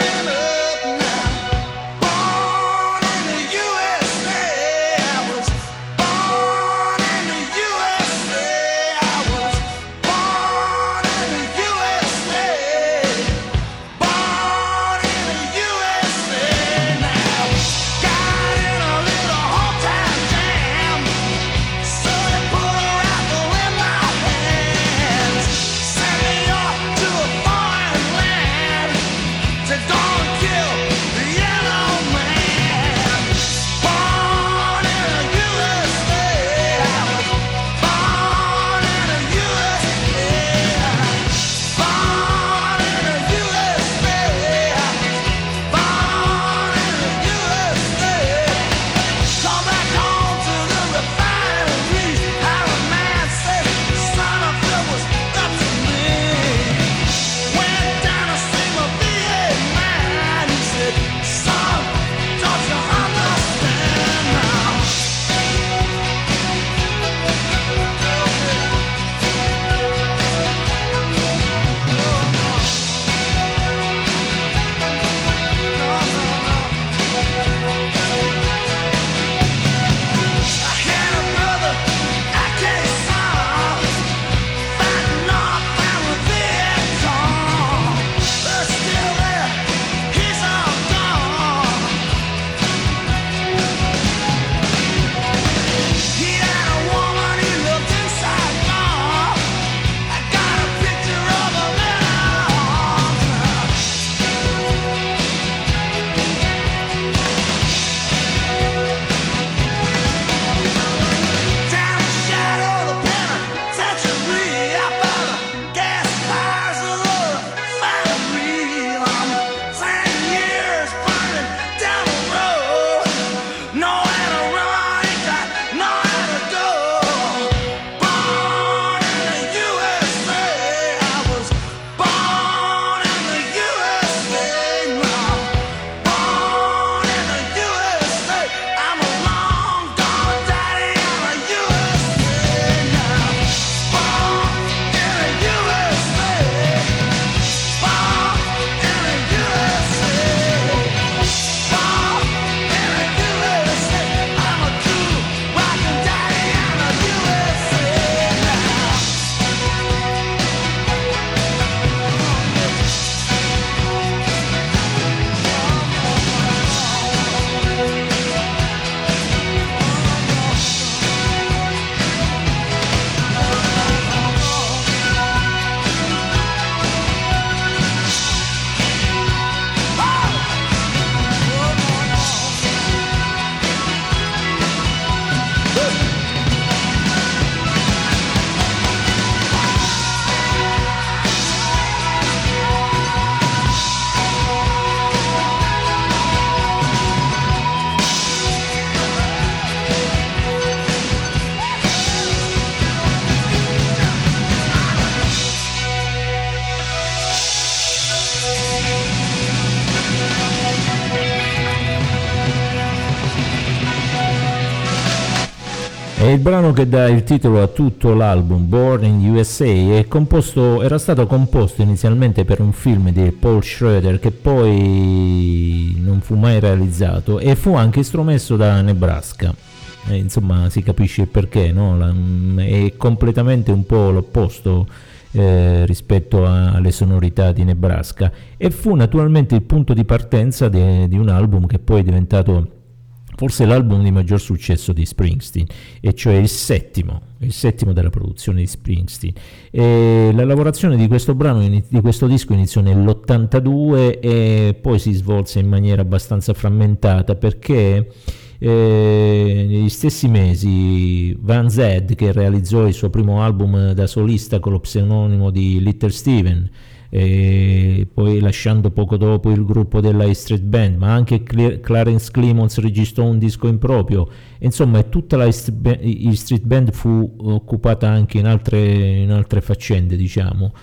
È il brano che dà il titolo a tutto l'album, Born in USA. Era stato composto inizialmente per un film di Paul Schroeder che poi non fu mai realizzato e fu anche estromesso da Nebraska. Insomma, si capisce il perché, no? È completamente un po' l'opposto rispetto alle sonorità di Nebraska, e fu naturalmente il punto di partenza di un album che poi è diventato forse l'album di maggior successo di Springsteen, e cioè il settimo della produzione di Springsteen. La lavorazione di questo brano, di questo disco, iniziò nell'82 e poi si svolse in maniera abbastanza frammentata, perché negli stessi mesi Van Zed, che realizzò il suo primo album da solista con lo pseudonimo di Little Steven, poi lasciando poco dopo il gruppo della E Street Band, ma anche Clarence Clemons registrò un disco in proprio. Insomma, tutta la E Street Band fu occupata anche in altre faccende, diciamo.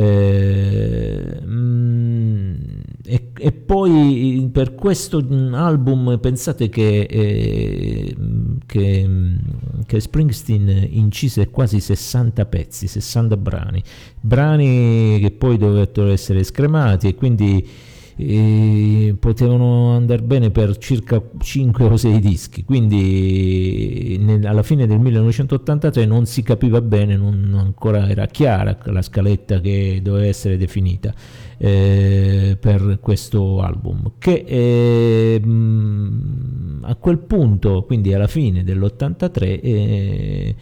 E poi per questo album pensate che Springsteen incise quasi 60 pezzi, 60 brani che poi dovettero essere scremati, e quindi potevano andare bene per circa 5 o 6 dischi. Quindi alla fine del 1983 non si capiva bene, non ancora era chiara la scaletta che doveva essere definita per questo album, che a quel punto, quindi alla fine dell'83,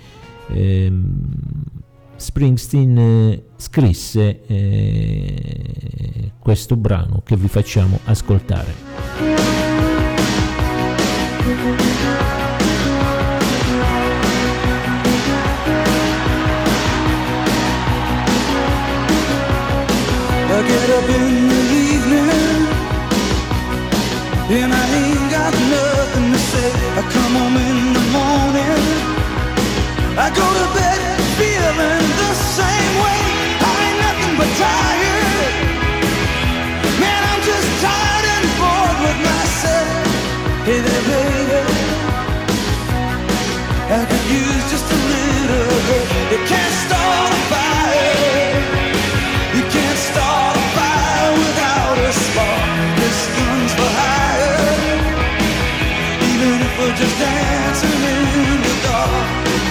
Springsteen scrisse questo brano che vi facciamo ascoltare. I get up in the evening and I ain't got nothing to say. I come home in the morning, I go to bed feeling the same way. I ain't nothing but tired, man, I'm just tired and bored with myself. Hey there baby, I could use just a little help. You can't start a fire, you can't start a fire without a spark. This gun's for hire, even if we're just dancing in the dark.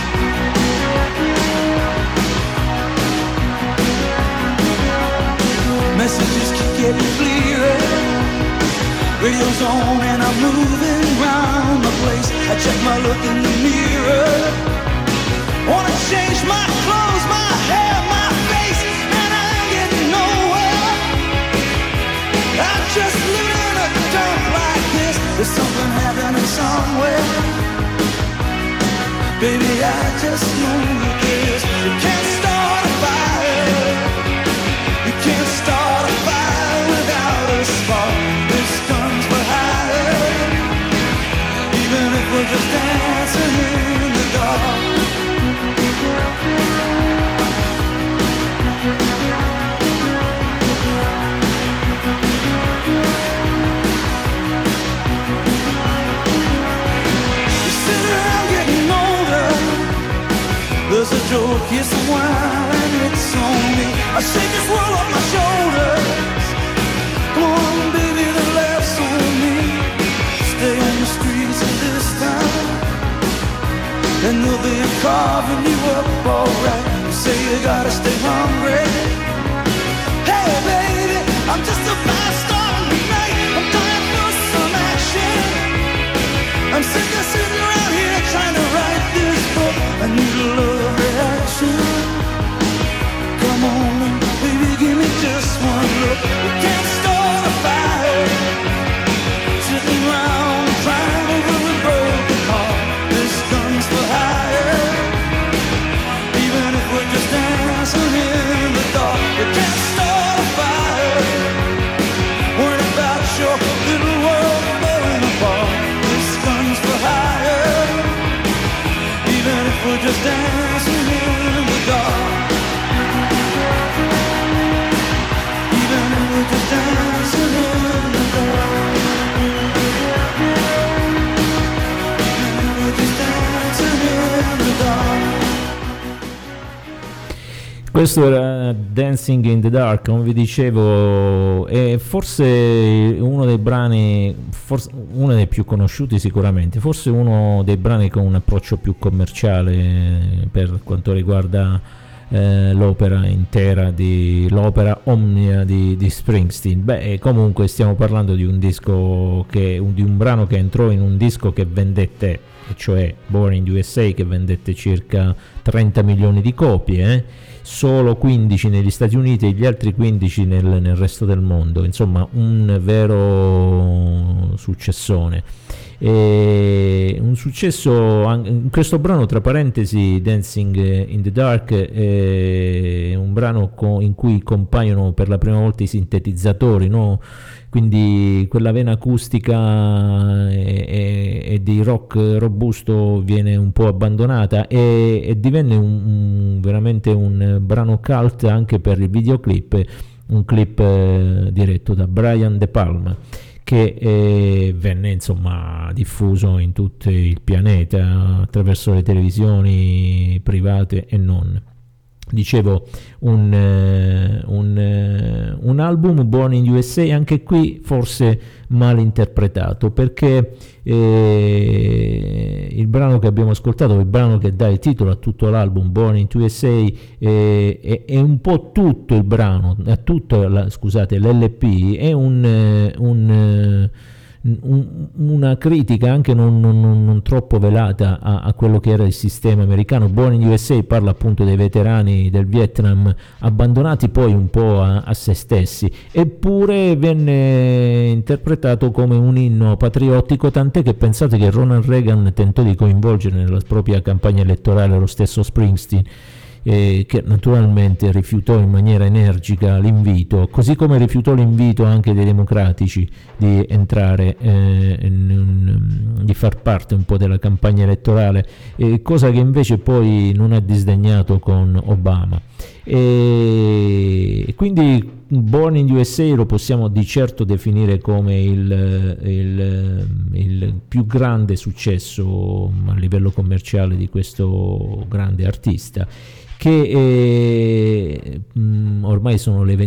Messages keep getting clearer, radio's on and I'm moving round the place. I check my look in the mirror, wanna change my clothes, my hair, my face, and I ain't getting nowhere. I'm just living in a dump like this. There's something happening somewhere, baby, I just know this. You can't start a fire, you can't start a fire without a spark. This gun's for hire, even if we're just dancing in the dark. You sit around getting older, there's a joke, yes, a while, and it's on me. I shake this world off my shoulders. Come on, baby, the laughs on me. Stay on the streets of this town, and they'll be carving you up alright. You say you gotta stay hungry. Hey, baby, I'm just about starting tonight. I'm dying for some action. I'm sick of sitting around here trying to write this book. I need a love reaction. Come on, baby, give me just one look. We can't start a fire, sitting around crying over a broken heart. This gun's for hire, even if we're just dancing in the dark. We can't start a fire, worried about your little world falling apart. This gun's for hire, even if we're just dancing in the dark. Even if we're just dancing in the dark. Even if we're just dancing in the dark. Questo era Dancing in the Dark, come vi dicevo, è forse uno dei brani, forse uno dei più conosciuti sicuramente, forse uno dei brani con un approccio più commerciale per quanto riguarda l'opera intera, l'opera omnia di Springsteen. Beh, comunque stiamo parlando di un disco di un brano che entrò in un disco che vendette, cioè Born in USA, che vendette circa 30 milioni di copie, solo 15 negli Stati Uniti e gli altri 15 nel resto del mondo, insomma un vero successone. Un successo in questo brano, tra parentesi, Dancing in the Dark, è un brano in cui compaiono per la prima volta i sintetizzatori, no? Quindi quella vena acustica e di rock robusto viene un po' abbandonata e divenne veramente un brano cult anche per il videoclip, un clip diretto da Brian De Palma, che venne insomma diffuso in tutto il pianeta attraverso le televisioni private e non. Dicevo, un album, Born in USA, anche qui forse mal interpretato, perché il brano che abbiamo ascoltato, il brano che dà il titolo a tutto l'album, Born in USA, è un po' tutto il brano, scusate, l'LP è una critica anche non troppo velata a quello che era il sistema americano. Born in USA parla appunto dei veterani del Vietnam abbandonati poi un po' a se stessi, eppure venne interpretato come un inno patriottico, tant'è che pensate che Ronald Reagan tentò di coinvolgere nella propria campagna elettorale lo stesso Springsteen, che naturalmente rifiutò in maniera energica l'invito, così come rifiutò l'invito anche dei democratici di entrare, di far parte un po' della campagna elettorale, cosa che invece poi non ha disdegnato con Obama. E quindi Born in USA lo possiamo di certo definire come il più grande successo a livello commerciale di questo grande artista, che ormai sono le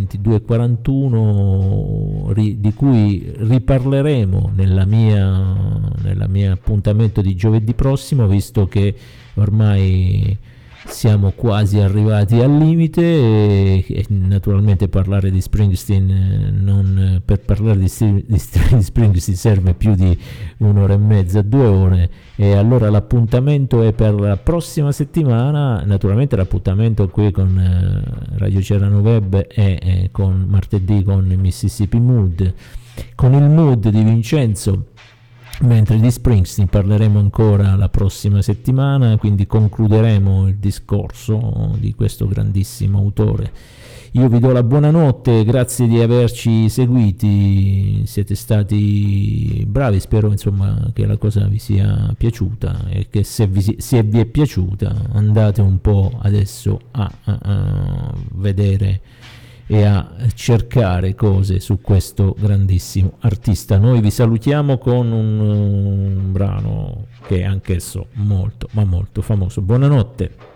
22:41, di cui riparleremo nella mia appuntamento di giovedì prossimo, visto che ormai siamo quasi arrivati al limite e naturalmente parlare di Springsteen, per parlare di Springsteen serve più di 1 ora e mezza, 2 ore, e allora l'appuntamento è per la prossima settimana. Naturalmente l'appuntamento qui con Radio Cerano Web è con martedì con Mississippi Mood, con il mood di Vincenzo, mentre di Springsteen parleremo ancora la prossima settimana, quindi concluderemo il discorso di questo grandissimo autore. Io vi do la buonanotte, grazie di averci seguiti, siete stati bravi, spero insomma che la cosa vi sia piaciuta, e che se vi è piaciuta andate un po' adesso a vedere e a cercare cose su questo grandissimo artista. Noi vi salutiamo con un brano che è anch'esso molto ma molto famoso. Buonanotte.